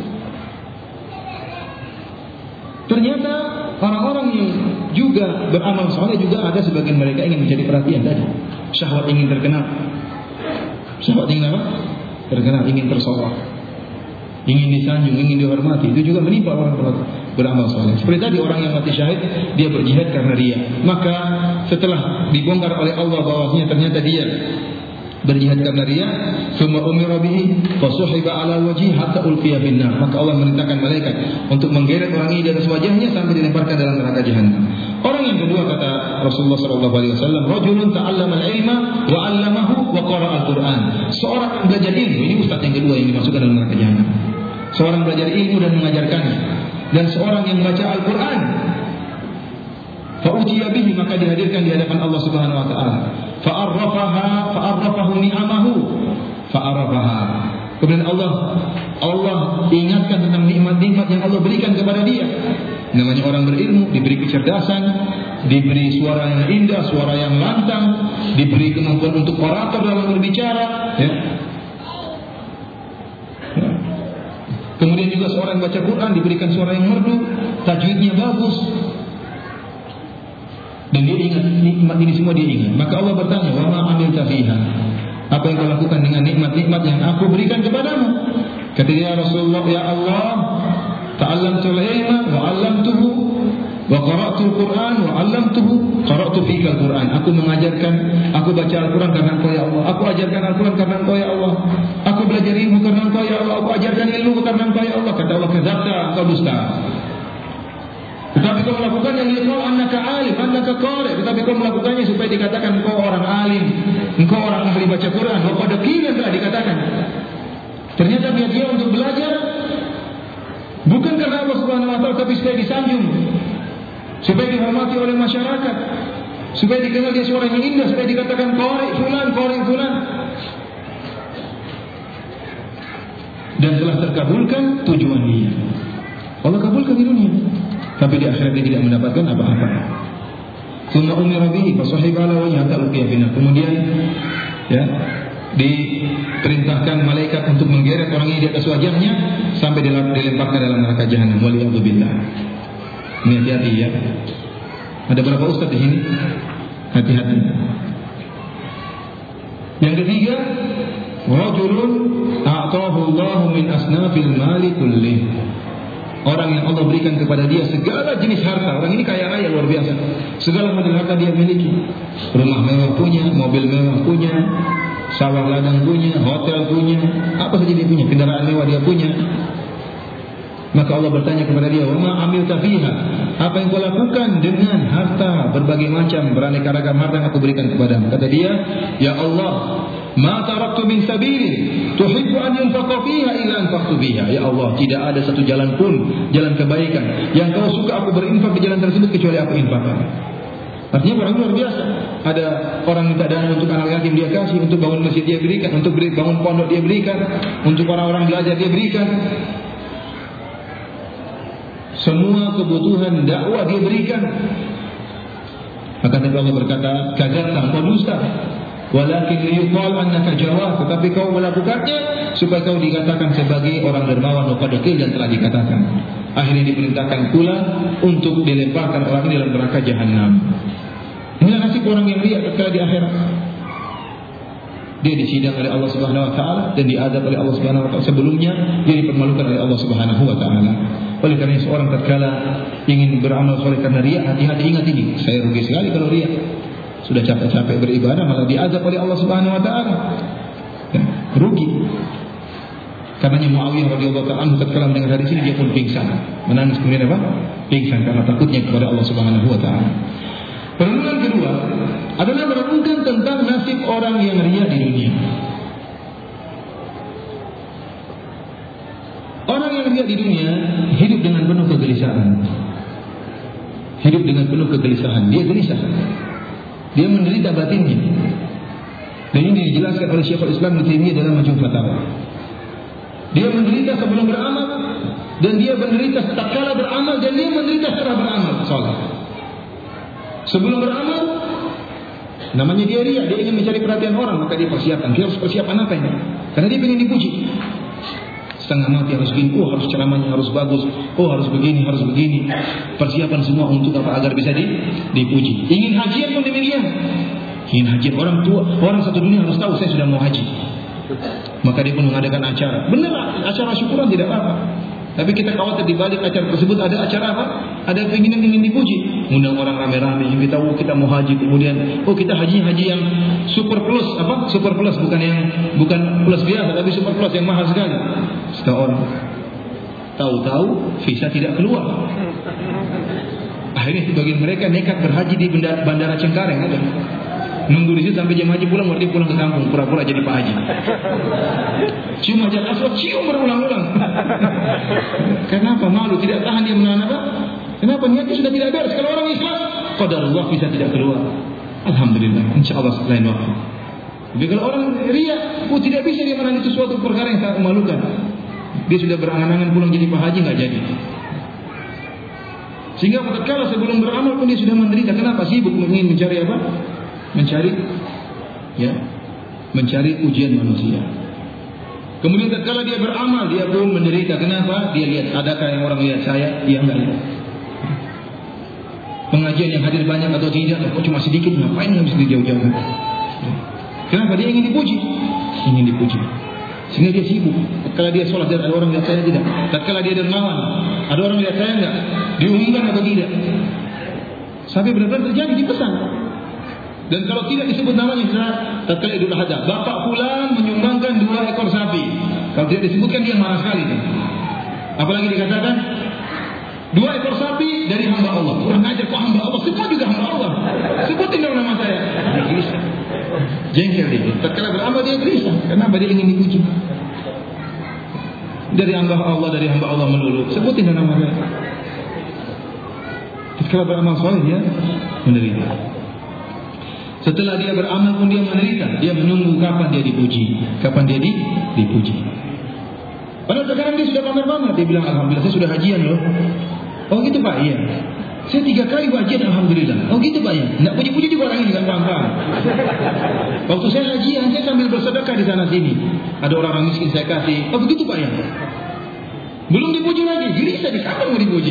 Ternyata orang-orang yang juga beramal soleh juga ada sebagian mereka ingin mencari perhatian tadi. Syahwat ingin terkenal. Syahwat ingin apa? Terkenal, ingin tersohor, ingin disanjung, ingin dihormati. Itu juga menimpa orang beramal soleh. Seperti tadi orang yang mati syahid, dia berjihad karena riya. Maka setelah dibongkar oleh Allah bahwasanya ternyata dia berjihad karena riya, summa umira bihi fasuhiba ala wajhi hatta ulqiya finnar. Maka Allah merintahkan malaikat untuk menggeret orang ini di atas wajahnya sampai dilemparkan dalam neraka jahanam. Orang yang kedua kata Rasulullah SAW, rajulun ta'allama al-ilma wa 'allamahu wa qara'a al-Qur'an. Seorang belajar ilmu, ini ustaz yang kedua yang dimasukkan dalam neraka jahanam. Seorang belajar ilmu dan mengajarkannya, dan seorang yang membaca Al-Qur'an. Fa'utiya bihi, maka dihadirkan di hadapan Allah Subhanahu wa taala. Fa'arrafahu ni'amahu fa'arrafaha. Kemudian Allah ingatkan tentang nikmat-nikmat yang Allah berikan kepada dia. Namanya orang berilmu, diberi kecerdasan, diberi suara yang indah, suara yang lantang, diberi kemampuan untuk orator dalam berbicara, ya. Kemudian juga seorang baca Quran diberikan suara yang merdu, tajwidnya bagus. Dan dia ingat nikmat ini semua, dia ingat. Maka Allah bertanya, wa ma amilta fiha? Apa yang kau lakukan dengan nikmat-nikmat yang aku berikan kepadamu? Kata dia, Rasulullah, ya Allah, ta'allamtul ilma wa 'allamtuhu wa qara'tul Qur'an wa 'allamtuhu, qara'tu fika al-Qur'an. Aku mengajarkan, aku baca Al-Qur'an karena Engkau ya Allah. Aku ajarkan Al-Qur'an karena Engkau ya Allah. Aku belajar ilmu karena Engkau ya Allah. Aku ajarkan ilmu karena Engkau ya Allah. Kata Allah, kadzabta, engkau dusta. Tetapi kau melakukannya liqa'u annaka alim, annaka qari'. Tetapi kau melakukannya supaya dikatakan engkau orang alim, engkau orang ahli baca Quran. Wa qad qila, telah dikatakan. Ternyata dia untuk belajar bukan karena Allah Subhanahu wa taala, tapi supaya disanjung, supaya dihormati oleh masyarakat, supaya dikenal dia suaranya indah, supaya dikatakan qari' fulan, qari' fulan. Dan telah terkabulkan tujuan dia. Allah kabulkan di dunia, tapi di akhirat dia tidak mendapatkan apa-apa. Summa umira bihi fasahiba ala wajhi hatta ulqiya finnar. Kemudian ya, diperintahkan malaikat untuk menggeret orang ini di atas wajahnya sampai dilemparkan dalam neraka jahanam. Waliyadzubillah. Ini hati-hati ya. Ada berapa ustaz di sini? Hati-hati. Yang ketiga, rajulun a'tahu Allahu min asnafil mali kullih. Orang yang Allah berikan kepada dia segala jenis harta. Orang ini kaya raya luar biasa. Segala model harta dia miliki. Rumah mewah punya, mobil mewah punya, sawah ladang punya, hotel punya, apa saja dia punya, kendaraan mewah dia punya. Maka Allah bertanya kepada dia, "Wa ma amilta fiha?" Apa yang kau lakukan dengan harta berbagai macam beraneka ragam harta yang aku berikan kepadamu? Kata dia, "Ya Allah, ma taraktu min sabilin tuhibbu an yunfaqa fiha illa anfaqtu biha." Ya Allah, tidak ada satu jalan pun, jalan kebaikan yang kau suka aku berinfak di jalan tersebut kecuali aku infakkan. Artinya orang luar biasa. Ada orang minta dana untuk anak yatim dia kasih, untuk bangun masjid dia berikan, untuk bangun pondok dia berikan, untuk orang-orang belajar dia berikan. Semua kebutuhan dakwah dia berikan. Maka Nabi Allah berkata, "Kadzabta, kau dusta. Walakin liyuqal annaka jawad." Tetapi kau melakukannya supaya kau dikatakan sebagai orang dermawan, muqaddiqil, dan telah dikatakan. Akhirnya diperintahkan pula untuk dilemparkan orang ini dalam neraka jahanam. Inilah nasib orang yang riya ketika di akhirat. Dia disidang oleh Allah Subhanahu wa taala dan diazab oleh Allah Subhanahu wa taala. Sebelumnya dia dipermalukan oleh Allah Subhanahu wa taala. Oleh karena seorang tatkala ingin beramal soleh karena riya, hati-hati, ingat ini. Saya rugi sekali kalau riya. Sudah capek-capek beribadah malah diazab oleh Allah Subhanahu wa taala. Ya, rugi. Karenanya Muawiyah radhiyallahu ta'ala anhu tatkala mendengar hadis ini dia pun pingsan. Menangis kemudian apa? Pingsan karena takutnya kepada Allah Subhanahu wa taala. Perenungan kedua adalah merenungkan tentang nasib orang yang riya di dunia. Orang yang riya di dunia hidup dengan penuh kegelisahan. Hidup dengan penuh kegelisahan. Dia gelisah. Dia menderita batinnya. Dan ini dijelaskan oleh Syekhul Islam Ibnu Taimiyah dalam Majmu' Fatawa. Dia menderita sebelum beramal, dan dia menderita tatkala beramal, dan dia menderita setelah beramal saleh. Sebelum beramal, namanya dia riya, dia ingin mencari perhatian orang, maka dia persiapkan. Dia harus persiapan apa ini? Karena dia ingin dipuji. Setengah mati harus begini, harus ceramahnya harus bagus, harus begini, harus begini. Persiapan semua untuk apa? Agar bisa dipuji. Ingin hajian pun demikian. Ingin hajian, orang tua, orang satu dunia harus tahu saya sudah mau haji. Maka dia pun mengadakan acara. Benar, acara syukuran tidak apa-apa. Tapi kita khawatir di balik acara tersebut ada acara apa? Ada keinginan ingin dipuji. Undang orang rame-rame, ingin kita mau haji, kemudian kita haji yang super plus, apa? Super plus, bukan plus biasa, tapi super plus yang mahal sekali. Setahun. Tahu-tahu visa tidak keluar. Akhirnya sebagian mereka nekat berhaji di Bandara Cengkareng, ada. Nunggu di situ sampai jam haji pulang, berarti pulang ke kampung, pura-pura jadi Pak Haji. Cium Hajar Aswad, cium berulang-ulang. Kenapa? Malu, tidak tahan dia menahan apa? Kenapa? Niatnya sudah tidak beres. Kalau orang ikhlas, qadarullah bisa tidak keluar. Alhamdulillah, insyaallah lain waktu. Tapi kalau orang riya, tidak bisa dia menahan itu suatu perkara yang sangat memalukan. Dia sudah berangan-angan pulang jadi Pak Haji, nggak jadi. Sehingga tatkala sebelum beramal pun dia sudah menderita. Kenapa? Sibuk ingin mencari apa? Mencari ujian manusia. Kemudian tatkala dia beramal, dia pun menderita. Kenapa? Dia lihat, adakah yang orang lihat saya? Dia enggak lihat. Pengajian yang hadir banyak atau tidak? Kok cuma sedikit? Ngapain habis dijauh-jauh? Kenapa? Dia ingin dipuji. Ingin dipuji. Sehingga dia sibuk. Tatkala dia sholat, ada orang lihat saya tidak? Tatkala dia dermawan, ada orang lihat saya enggak? Diumumkan atau tidak? Sampai benar-benar terjadi di pesan. Dan kalau tidak disebut namanya, tatkala Idul Adha, Bapak Fulan menyumbangkan 2 ekor sapi. Kalau tidak disebutkan dia marah sekali kan. Apalagi dikatakan 2 ekor sapi dari hamba Allah. Kurang ajar, kok hamba Allah? Sebut juga hamba Allah. Sebutin dong nama saya. Dia gelisah. Jengkel dia. Tatkala beramal dia gelisah. Kenapa? Dia ingin dipuji. Dari hamba Allah melulu. Sebutin dong nama saya. Tatkala beramal saleh dia menderita. Setelah dia beramal pun dia menderita. Dia menunggu kapan dia dipuji. Kapan dia dipuji. Padahal sekarang dia sudah pamer-pamer. Dia bilang, alhamdulillah saya sudah hajian loh. Oh gitu Pak? Iya. Saya 3 kali hajian, alhamdulillah. Oh gitu Pak ya? Tidak puji-puji juga orang ini, tidak paham-paham. Waktu saya hajian, saya sambil bersedekah di sana sini. Ada orang miskin saya kasih. Oh begitu Pak ya? Belum dipuji lagi. Gelisah, di kapan mau dipuji?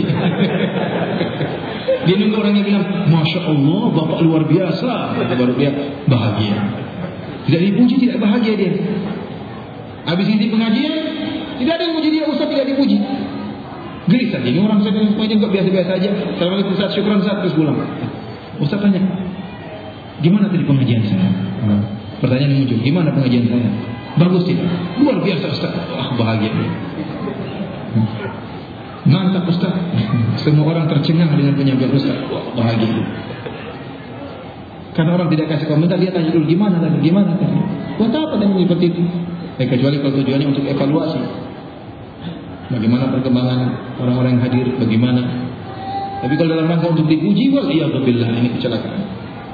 Dia nunggu orangnya bilang, Masya Allah, Bapak luar biasa. Baru dia bahagia. Tidak dipuji, tidak bahagia dia. Habis ini pengajian, tidak ada yang puji dia, Ustaz tidak dipuji. Gelisah. Jadi orang saya pengajian kok biasa-biasa aja. Assalamualaikum Ustaz, syukran Ustaz, terus pulang. Ustaz tanya, gimana tadi pengajian saya? Pertanyaan muncul, gimana pengajian saya? Bagus tidak? Luar biasa Ustaz. Bahagia dia. Mantap Ustaz. Semua orang tercengang dengan penyampaian Ustaz. Wah, bahagia. Karena orang tidak kasih komentar, dia tanya dulu gimana tadi. Buat apa dan seperti itu? Kecuali kalau tujuannya untuk evaluasi. Bagaimana perkembangan orang-orang yang hadir, bagaimana. Tapi kalau dalam rangka untuk dipuji, waliyadzubillah, ini kecelakaan.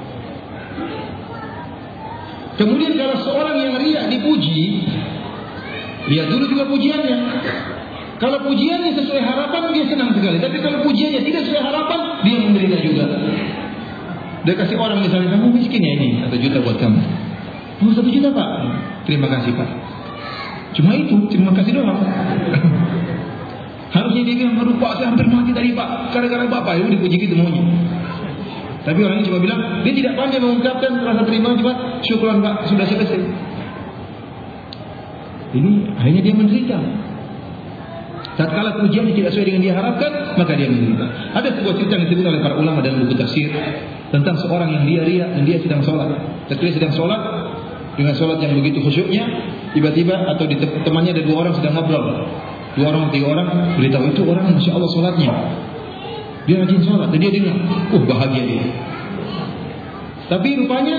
Kemudian kalau seorang yang riya dipuji, ya dulu juga pujiannya. Kalau pujiannya sesuai harapan, dia senang sekali. Tapi kalau pujiannya tidak sesuai harapan, dia menderita juga. Dia kasih orang misalnya, kamu miskin ya ini, 1 juta buat kamu. Oh 1 juta Pak, terima kasih Pak. Cuma itu, terima kasih doang. Harusnya dia bilang, aduh Pak, saya hampir mati tadi Pak, gara-gara Bapak itu dipuji gitu maunya. Tapi orang ini cuma bilang, dia tidak pandai mengungkapkan rasa terima, cuma syukuran Pak, sudah selesai. Ini akhirnya dia menderita. Tatkala pujiannya tidak sesuai dengan dia harapkan, maka dia menderita. Ada sebuah cerita yang disebut oleh para ulama dalam buku tafsir tentang seorang yang dia riya dan dia sedang sholat. Ketika sedang sholat dengan sholat yang begitu khusyuknya, tiba-tiba atau di temannya ada 2 orang sedang ngobrol. 2 orang, 3 orang beritahu itu orang masya Allah sholatnya. Dia rajin sholat dan dia dengar, bahagia dia. Tapi rupanya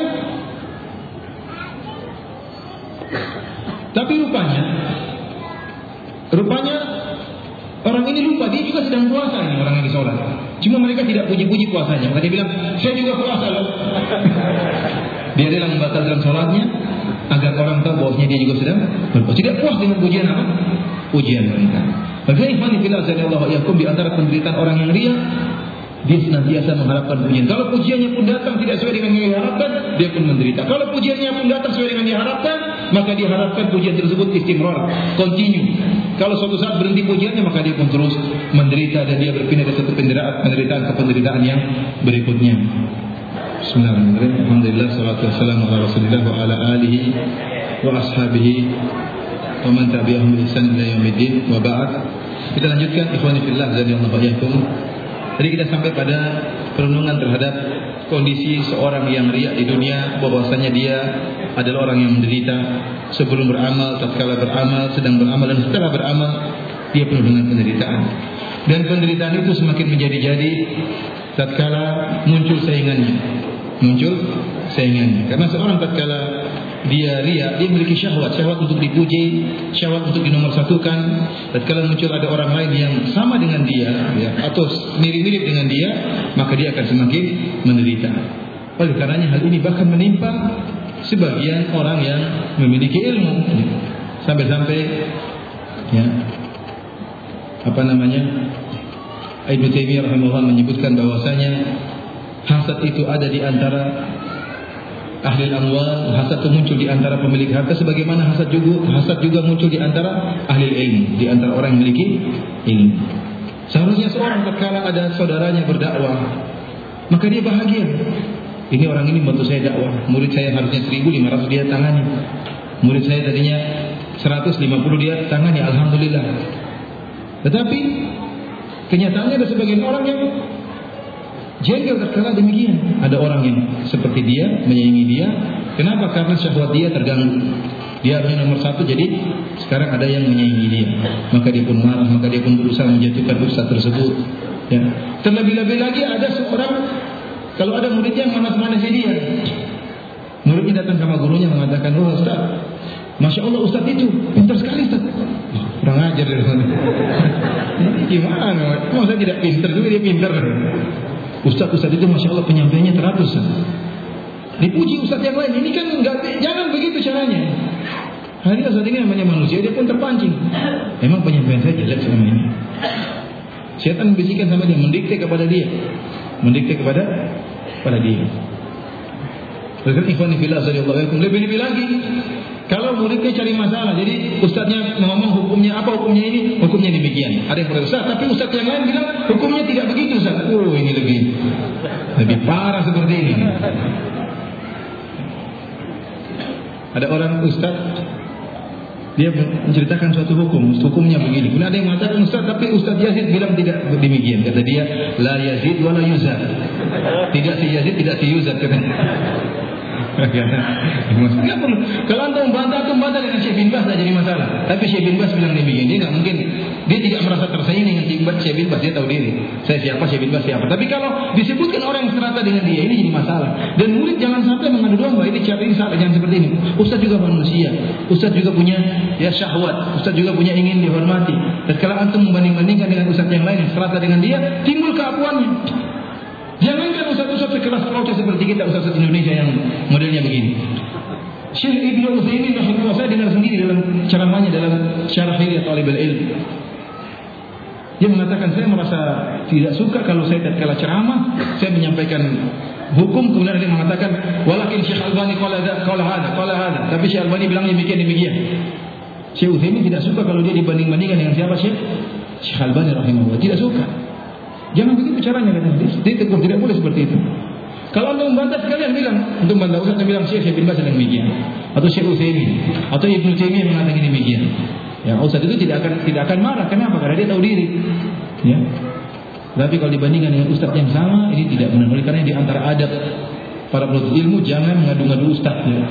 orang ini lupa, dia juga sedang puasa ini orang yang sholat. Cuma mereka tidak puji-puji puasanya. Maka dia bilang, saya juga puasa loh. Dia rela membatalkan sholatnya agar orang tahu bahwasanya dia juga sedang berpuasa. Tidak puas dengan pujian apa? Pujian mereka. Maka ikhwan fillah sallallahu alaihi wasallam, di antara penderitaan orang yang riya, dia senantiasa mengharapkan pujian. Kalau pujiannya pun datang tidak sesuai dengan yang diharapkan, dia pun menderita. Kalau pujiannya pun datang sesuai dengan yang diharapkan, maka dia harapkan pujian tersebut istimrar, continue. Kalau suatu saat berhenti pujiannya, maka dia pun terus menderita dan dia berpindah dari satu penderitaan ke penderitaan yang berikutnya. Bismillahirrahmanirrahim. Alhamdulillah, salatu wassalamu ala Rasulillah wa ala alihi wa ashabihi wa man tabi'ahum bi ihsan ila yaumiddin wa ba'd. Kita lanjutkan ikhwani fillah jazallahu khairan. Tadi kita sampai pada perenungan terhadap kondisi seorang yang riya di dunia, bahwasanya dia adalah orang yang menderita sebelum beramal, tatkala beramal, sedang beramal dan setelah beramal dia penuh dengan penderitaan. Dan penderitaan itu semakin menjadi-jadi tatkala muncul saingannya. Karena seorang tatkala dia riya, dia memiliki syahwat untuk dipuji, syahwat untuk dinomorsatukan. Tatkala muncul ada orang lain yang sama dengan dia, ya, atau mirip-mirip dengan dia, maka dia akan semakin menderita. Oleh karenanya hal ini bahkan menimpa sebagian orang yang memiliki ilmu, sampai-sampai ya Ibnu Taimiyah rahimahullah menyebutkan bahwasanya hasad itu ada di antara ahli al-amwal, hasad itu muncul di antara pemilik harta, sebagaimana hasad juga muncul di antara ahli ilmu, di antara orang yang memiliki ilmu. Seharusnya seorang tatkala ada saudaranya berdakwah, maka dia bahagia. Ini orang ini bantu saya dakwah, murid saya harusnya 1.500 dia tangani, murid saya tadinya 150 dia tangani, alhamdulillah. Tetapi kenyataannya ada sebagian orang yang jengkel tatkala demikian. Ada orang yang seperti dia, menyaingi dia. Kenapa? Karena syahwat dia terganggu. Dia harusnya nomor 1, jadi sekarang ada yang menyaingi dia. Maka dia pun marah, maka dia pun berusaha menjatuhkan ustaz tersebut. Ya. Terlebih-lebih lagi ada seorang, kalau ada murid yang manas-manasi dia. Muridnya datang sama gurunya mengatakan, "Oh Ustaz, Masya Allah Ustaz itu pintar sekali Ustaz." Kurang ajar dari sana. Gimana? Masa tidak pintar juga dia pintar. Ustaz itu Masya Allah penyampaiannya teratur Ustaz. Dipuji Ustaz yang lain. Ini kan jangan begitu caranya. Hari Ustaz ini namanya manusia, dia pun terpancing. Emang penyampaian saya jelek selama ini. Syaitan membisikkan sama dia, mendikte kepada dia. Bahkan ikhwan fillah sallallahu alaihi wasallam lebih lagi, kalau muridnya cari masalah, jadi ustaznya ngomong hukumnya apa, hukumnya ini, hukumnya demikian. Ada yang berkata, Ustaz, tapi ustaz yang lain bilang hukumnya tidak begitu Ustaz. Ini lebih parah seperti ini. Ada orang ustaz, dia menceritakan suatu hukumnya begini. Kemudian ada yang mengatakan Ustaz, tapi Ustaz Yazid bilang tidak demikian. Kata dia, la Yazid wa la Yuzad. Tidak si Yazid, tidak si Yuzad. Enggak perlu. Kalau antum membantah dengan Syekh bin Baz tak jadi masalah. Tapi Syekh bin Baz bilang demikian, dia enggak mungkin dia tidak merasa tersaing dengan Syekh bin Baz, dia tahu diri. Saya siapa, Syekh bin Baz siapa. Tapi kalau disebutkan orang yang serata dengan dia, ini jadi masalah. Dan murid jangan sampai mengadu domba, ini cara ini salah, jangan seperti ini. Ustaz juga manusia, ustaz juga punya ya syahwat, ustaz juga punya ingin dihormati. Dan kalau antum membanding-bandingkan dengan ustaz yang lain yang serata dengan dia, timbul keakuannya. Jangankan ustaz-ustaz sekelas Rocha seperti kita, ustaz Indonesia yang modelnya begini. Syekh Ibnu Utsaimin rahimahullah, saya dengar sendiri dalam ceramahnya dalam Syarah Hilyatul Talibul Ilm. Dia mengatakan, saya merasa tidak suka kalau saya tatkala ceramah saya menyampaikan hukum, kemudian dia mengatakan walakin Syekh Albani qala hada. Tapi Syekh Albani bilang demikian. Syekh Utsaimin tidak suka kalau dia dibanding-bandingkan dengan siapa? Syekh Albani rahimahullah. Tidak suka. Jangan begitu caranya, katanya. Dia tegur, tidak boleh seperti itu. Kalau anda membantah sekalian bilang, untuk membantah ustaz bilang Syekh bin Baz yang demikian, atau Syekh Utsaimin, atau Ibnu Taimiyah mengatakan demikian. Ya, ustaz itu tidak akan marah. Kenapa? Karena dia tahu diri. Ya. Tapi kalau dibandingkan dengan ustaz yang sama, ini tidak benar. Oleh karena di antara adab para penuntut ilmu, jangan mengadu-ngadu ustaz. Ya.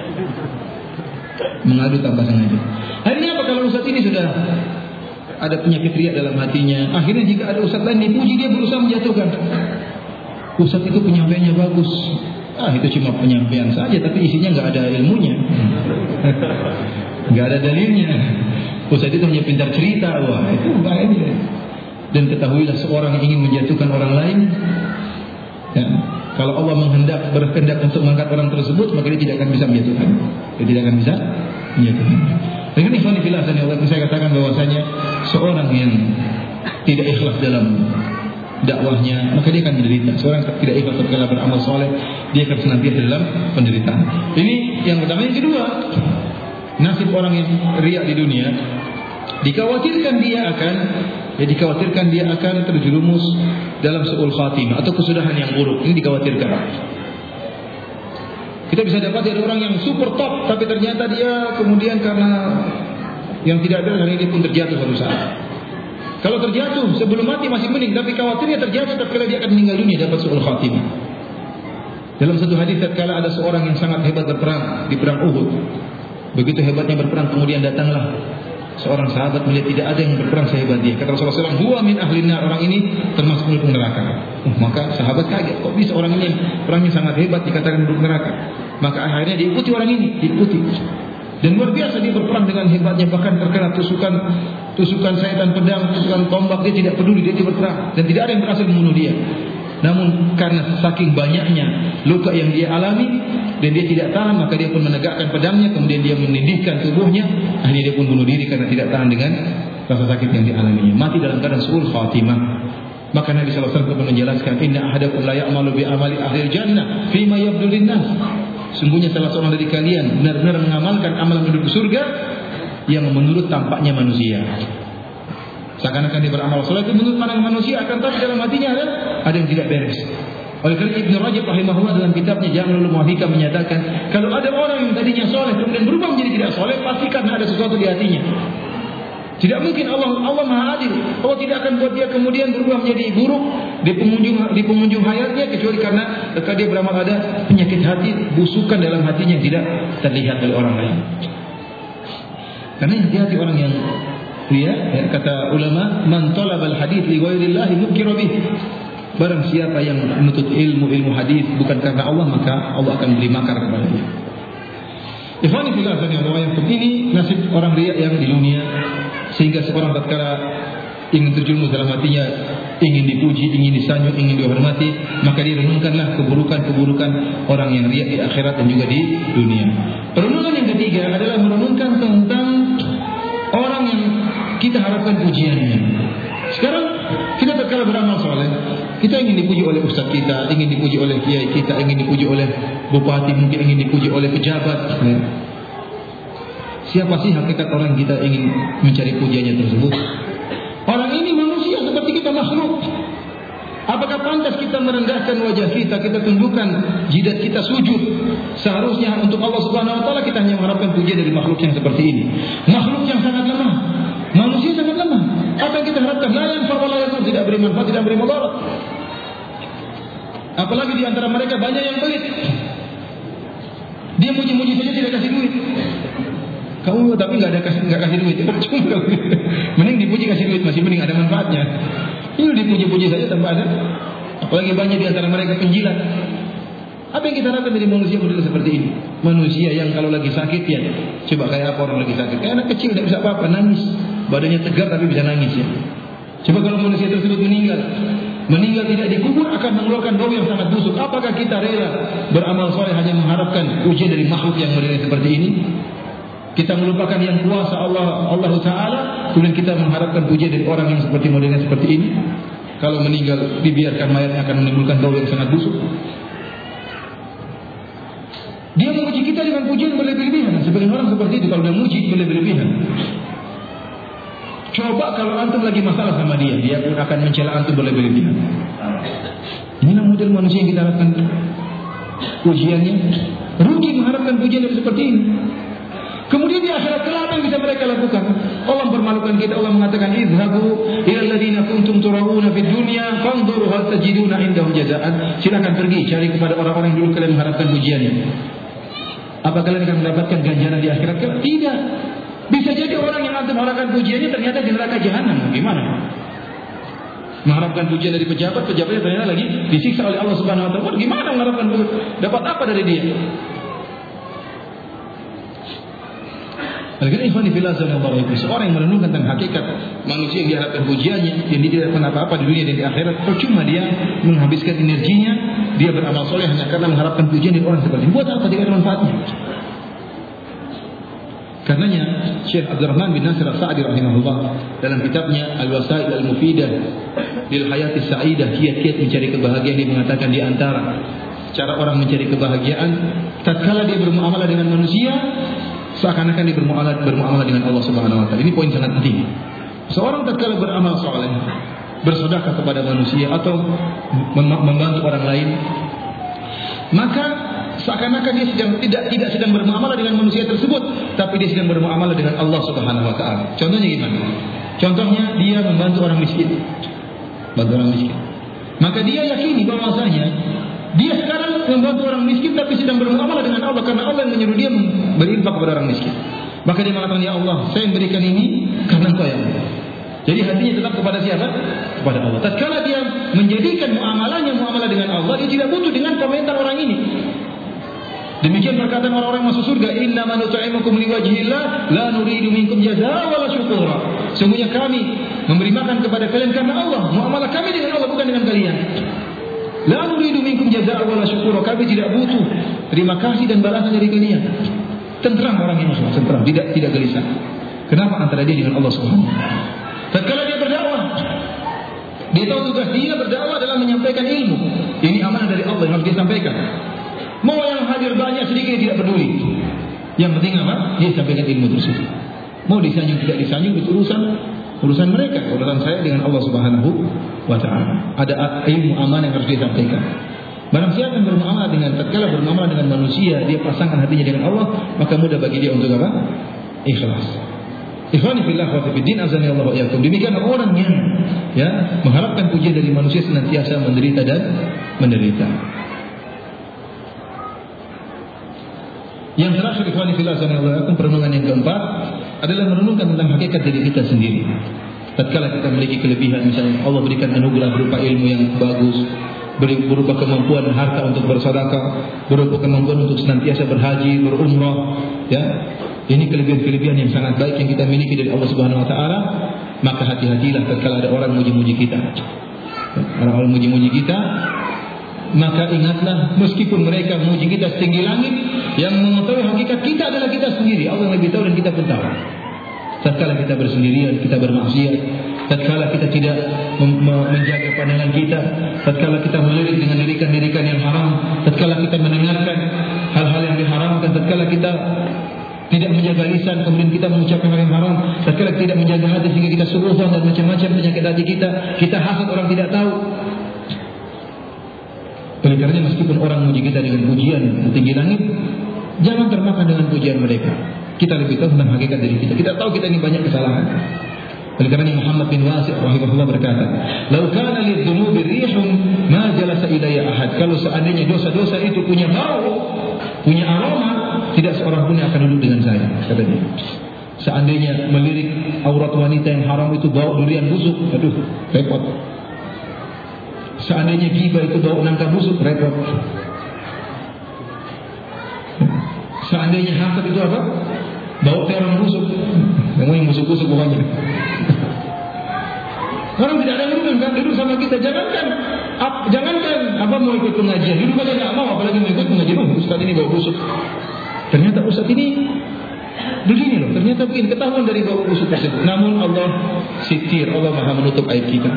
Mengadu tanpa sengaja. Akhirnya apa kalau ustaz ini sudah ada penyakit riya dalam hatinya? Akhirnya jika ada ustaz lain dipuji, dia berusaha menjatuhkan. Ustaz itu penyampaiannya bagus. Itu cuma penyampaian saja, tapi isinya nggak ada ilmunya, nggak ada dalilnya. Ustaz itu hanya pintar cerita. Wah, itu bahaya. Dan ketahuilah, seorang yang ingin menjatuhkan orang lain, ya, kalau Allah berkehendak untuk mengangkat orang tersebut, maka dia tidak akan bisa menjatuhkan. Dia tidak akan bisa menjatuhkan. Dengan ikhwan fillah, saya katakan bahwasanya seorang yang tidak ikhlas dalam dakwahnya, maka dia akan menderita. Seorang tidak ikhlas tatkala beramal soleh, dia akan senantiasa dalam penderitaan. Ini yang pertama. Yang kedua, nasib orang yang riya di dunia, dikhawatirkan dia akan terjerumus dalam su'ul khatimah atau kesudahan yang buruk. Ini dikhawatirkan. Kita bisa dapat ada orang yang super top, tapi ternyata dia kemudian karena yang tidak ada, hari ini pun terjatuh suatu saat. Kalau terjatuh sebelum mati masih mending, tapi khawatirnya terjatuh tatkala dia akan meninggal dunia, dapat su'ul khatimah. Dalam satu hadis, tatkala ada seorang yang sangat hebat berperang di perang Uhud. Begitu hebatnya berperang, kemudian datanglah seorang sahabat melihat tidak ada yang berperang sehebat dia. Kata Rasulullah SAW, huwa min ahlinnar, orang ini termasuk penduduk neraka. Maka sahabat kaget, kok bisa orang ini perangnya sangat hebat dikatakan penduduk neraka? Maka akhirnya diikuti orang ini, diikuti. Dan luar biasa dia berperang dengan hebatnya, bahkan terkena tusukan sayatan pedang, tusukan tombak, dia tidak peduli, dia berperang dan tidak ada yang berhasil membunuh dia. Namun karena saking banyaknya luka yang dia alami dan dia tidak tahan, maka dia pun menegakkan pedangnya, kemudian dia menindihkan tubuhnya, akhirnya dia pun bunuh diri karena tidak tahan dengan rasa sakit yang dialaminya. Mati dalam keadaan su'ul khatimah. Maka Nabi sallallahu alaihi wasallam menjelaskan, inna ahadakum la ya'malu bi amali ahli jannah fima yabdu linnas. Sungguhnya salah seorang dari kalian benar-benar mengamalkan amalan penduduk surga yang menurut tampaknya manusia. Seakan-akan dia beramal soleh itu menurut pandangan manusia, akan tapi dalam hatinya ada yang tidak beres. Oleh karena Ibnu Rajab rahimahullah dalam kitabnya Jam'ul Muhikam menyatakan, kalau ada orang yang tadinya soleh kemudian berubah menjadi tidak soleh, pasti karena ada sesuatu di hatinya. Tidak mungkin Allah Maha Adil. Allah tidak akan buat dia kemudian berubah menjadi buruk di pengunjung hayatnya, kecuali karena ketika dia beramal ada penyakit hati, busukan dalam hatinya yang tidak terlihat oleh orang lain. Karena hati-hati orang yang riya, kata ulama, man talabal hadits li ghairillahi nukira bih. Barang siapa yang menuntut ilmu hadis bukan karena Allah, maka Allah akan beri makar kepada dia. Ikhwani fillah, ini nasib orang riya yang di dunia, sehingga seorang tatkala ingin terjerumus dalam hatinya, ingin dipuji, ingin disanjung, ingin dihormati, maka dia renungkanlah keburukan-keburukan orang yang riya di akhirat dan juga di dunia. Perenungan yang ketiga adalah merenungkan tentang orang yang kita harapkan pujiannya. Sekarang kita tatkala beramal soleh, kita ingin dipuji oleh ustaz kita, ingin dipuji oleh kiai kita, ingin dipuji oleh bupati, mungkin ingin dipuji oleh pejabat. Siapa sih hakikat orang kita ingin mencari pujiannya tersebut? Orang ini manusia seperti kita, makhluk. Apakah pantas kita merendahkan wajah kita, kita tundukkan jidat kita sujud? Seharusnya untuk Allah Subhanahu wa taala kita hanya mengharapkan pujian dari makhluk yang seperti ini. Makhluk yang sangat lemah. Manusia sangat lemah. Apa yang kita harapkan? La yanfa wa la yadur, tidak beri manfaat, tidak beri mudarat. Apalagi di antara mereka banyak yang pelit. Dia muji-muji saja tidak kasih duit. Kamu tapi nggak kasih duit. Cuma mending dipuji kasih duit, masih mending ada manfaatnya. Ini dipuji-puji saja tanpa ada. Apalagi banyak di antara mereka penjilat. Apa yang kita harapkan dari manusia model seperti ini? Manusia yang kalau lagi sakit ya, coba kayak apa orang lagi sakit? Kayak anak kecil tidak bisa apa-apa, nangis. Badannya tegar tapi bisa nangis ya. Coba kalau manusia tersebut meninggal tidak dikubur akan mengeluarkan bau yang sangat busuk. Apakah kita rela beramal soleh hanya mengharapkan ujian dari makhluk yang model seperti ini? Kita melupakan yang kuasa Allah Ta'ala, kemudian kita mengharapkan pujian dari orang yang seperti modelnya seperti ini. Kalau meninggal dibiarkan mayatnya akan menimbulkan bau yang sangat busuk. Dia memuji kita dengan pujian berlebih-lebihan. Sebagian orang seperti itu kalau dia muji berlebih-lebihan. Coba kalau antum lagi masalah sama dia pun akan mencela antum berlebih-lebihan. Inilah model manusia yang kita harapkan pujiannya. Rugi mengharapkan pujian yang seperti ini. Kemudian di akhirat kelak apa yang bisa mereka lakukan? Allah mempermalukan kita. Allah mengatakan idhabu ila alladziina kuntum turawuna fid dunya fanzuru hal tajiduna indahum jazaa'an. Silakan pergi cari kepada orang-orang yang dulu kalian mengharapkan pujiannya. Apa kalian akan mendapatkan ganjaran di akhirat kelak? Tidak. Bisa jadi orang yang antum harapkan pujiannya ternyata di neraka jahanam. Gimana? Mengharapkan pujian dari pejabatnya ternyata lagi disiksa oleh Allah Subhanahu wa taala. Gimana mengharapkan dapat apa dari dia? Seorang yang merenungkan tentang hakikat manusia yang diharapkan pujiannya, yang dia tidak dapat apa-apa di dunia dan di akhirat, percuma dia menghabiskan energinya, dia beramal soleh hanya karena mengharapkan pujian dari orang seperti ini. Buat apa? Tidak ada manfaatnya. Karenanya Syekh Abdurrahman bin Nasir As-Sa'di rahimahullah dalam kitabnya Al-Wasail Al-Mufidah lil Hayati Sa'idah, kiat-kiat mencari kebahagiaan, dia mengatakan di antara cara orang mencari kebahagiaan tatkala dia bermuamalah dengan manusia seakan-akan dia bermuamalah dengan Allah Subhanahu wa taala. Ini poin sangat penting. Seorang tatkala beramal saleh, bersedekah kepada manusia atau membantu orang lain, maka seakan-akan dia tidak sedang bermuamalah dengan manusia tersebut, tapi dia sedang bermuamalah dengan Allah Subhanahu wa taala. Contohnya gimana? Contohnya dia membantu orang miskin. Bantu orang miskin. Maka dia yakini bahwasanya dia sekarang membantu orang miskin tapi sedang bermuamalah dengan Allah, karena Allah yang menyuruh dia berinfak kepada orang miskin. Maka dia mengatakan, ya Allah, saya memberikan ini karena Engkau ya Allah. Jadi hatinya tetap kepada siapa? Kepada Allah. Tatkala dia menjadikan muamalah dengan Allah, dia tidak butuh dengan komentar orang ini. Demikian perkataan orang-orang masuk surga, innama nut'imukum liwajhillah la nuridu minkum jazaa'a wala syukura. Sungguhnya kami memberi makan kepada kalian karena Allah. Muamalah kami dengan Allah bukan dengan kalian. La nuridu minkum jazaa'a wala syukura. Kami tidak butuh terima kasih dan balasan dari kalian. Tentram orang yang Muslim, tentram, tidak gelisah. Kenapa? Antara dia dengan Allah Subhanahu wa taala. Tatkala dia berdakwah, dia tahu tugas dia berdakwah adalah menyampaikan ilmu. Ini amanah dari Allah yang harus dia sampaikan. Mau yang hadir banyak sedikit tidak peduli. Yang penting apa? Dia sampaikan ilmu tersebut. Mau disanjung tidak disanjung itu urusan mereka. Urusan saya dengan Allah Subhanahu wa taala. Ada ilmu amanah yang harus dia sampaikan. Barang siapa yang bermuamalah dengan tatkala bermuamalah dengan manusia, dia pasangkan hatinya dengan Allah, maka mudah bagi dia untuk apa? Ikhlas. Ikhwani fillah wa fiddin, azani Allah wa iyyakum. Demikian orang yang mengharapkan pujian dari manusia senantiasa menderita dan menderita. Yang terakhir, ikhwani fillah azani Allah wa iyyakum, perenungan yang keempat adalah merenungkan tentang hakikat diri kita sendiri. Tatkala kita memiliki kelebihan, misalnya Allah berikan anugerah berupa ilmu yang bagus, berupa kemampuan harta untuk bersedekah, berupa kemampuan untuk senantiasa berhaji, berumrah, ya. Ini kelebihan-kelebihan yang sangat baik yang kita miliki dari Allah Subhanahu wa taala, maka hati-hatilah tatkala ada orang muji-muji kita. Orang-orang muji-muji kita, maka ingatlah meskipun mereka memuji kita setinggi langit, yang mengetahui hakikat kita adalah kita sendiri. Allah yang lebih tahu dan kita pun tahu. Tatkala kita bersendirian, kita bermaksiat, tatkala kita tidak menjaga pandangan kita, tatkala kita melirik dengan lirikan-lirikan yang haram, tatkala kita mendengarkan hal-hal yang diharamkan, tatkala kita tidak menjaga lisan kemudian kita mengucapkan hal yang haram, tatkala tidak menjaga hati sehingga kita suudzon dan macam-macam penyakit hati kita hasad orang tidak tahu. Oleh karena meskipun orang memuji kita dengan pujian tinggi langit, jangan termakan dengan pujian mereka. Kita lebih tahu tentang hakikat diri kita. Kita tahu kita ini banyak kesalahan. Oleh karena Muhammad bin Wasi' rahimahullah berkata, "Lau kana lidzunubi rihun ma jalasa ilayya ahad." Kalau seandainya dosa-dosa itu punya bau, punya aroma, tidak seorang pun yang akan duduk dengan saya, kata dia. Seandainya melirik aurat wanita yang haram itu bau durian busuk, aduh, repot. Seandainya ghibah itu bau nangka busuk, repot. Seandainya hasad itu apa? Bau terong busuk. Yang busuk-busuk pokoknya. Orang tidak ada yang duduk sama kita. Jangankan apa mau ikut pengajian, duduk aja nggak mau, apalagi mau ikut pengajian. Ustaz ini bau busuk. Ternyata Ustaz ini begini loh. Ternyata begini, ketahuan dari bau busuk tersebut. Namun Allah sitir, Allah Maha menutup aib kita.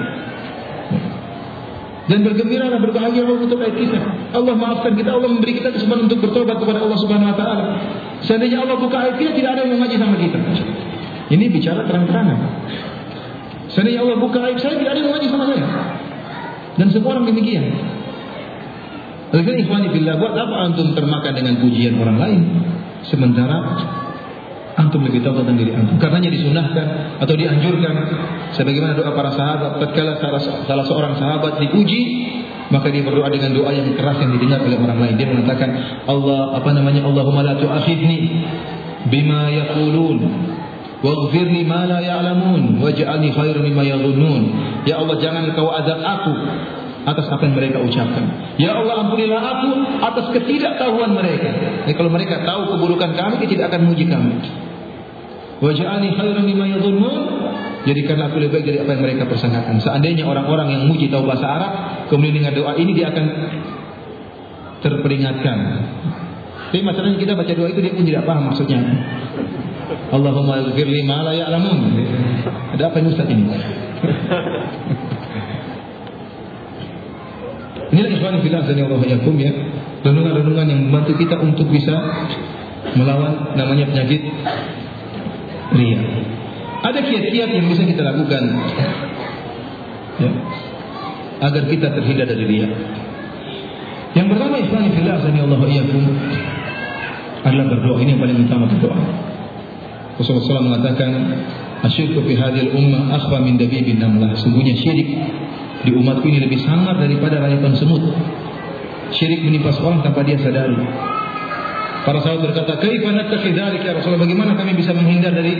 Dan bergembiralah, berbahagia Allah menutup aib kita. Allah maafkan kita, Allah memberi kita kesempatan untuk bertobat kepada Allah Subhanahu Wa Taala. Seandainya Allah buka aib kita, tidak ada yang mengaji sama kita. Ini bicara terang-terangan. Seandainya Allah buka aib saya, tidak ada yang mengaji sama saya. Dan semua orang demikian. Oleh karena ikhwani billah, buat apa antum termakan dengan pujian orang lain sementara antum lebih tahu tentang diri antum? Karenanya disunahkan atau dianjurkan sebagaimana doa para sahabat tatkala salah seorang sahabat dipuji, maka dia berdoa dengan doa yang keras yang didengar oleh orang lain. Dia mengatakan, Allahumma la tu'akhidni bima yaqulun waghfir li ma la ya'lamun waj'alni khairan mimma yadhunnun. Ya Allah, jangan Engkau azab aku atas apa yang mereka ucapkan. Ya Allah, ampunilah aku atas ketidaktahuan mereka. Jadi kalau mereka tahu keburukan kami, dia tidak akan memuji kami. Waj'alni khairan mimma yadhunnun, jadikanlah aku lebih baik dari apa yang mereka persangkakan. Seandainya orang-orang yang muji tahu bahasa Arab, kemudian dengar doa ini, dia akan terperingatkan. Tapi masalahnya kita baca doa itu dia pun tidak paham maksudnya. Allahumma ighfir li ma la ya'lamun. Ada apa ini Ustaz ini? Inilah ikhwan fillah Allah yakum ya, renungan-renungan yang membantu kita untuk bisa melawan namanya penyakit riya. Ada kiat-kiat yang bisa kita lakukan ya, agar kita terhindar dari riya. Yang pertama ikhwan fillah Allah yakum adalah berdoa. Ini yang paling utama, berdoa. Rasulullah SAW mengatakan, asyirku fi hadhil ummah akhfa min dabibin namlah. Sungguhnya syirik di umatku ini lebih samar daripada rayuan semut. Syirik menimpa seorang tanpa dia sadari. Para sahabat berkata, kaifa nattaqi dzalik ya Rasulullah, bagaimana kami bisa menghindar dari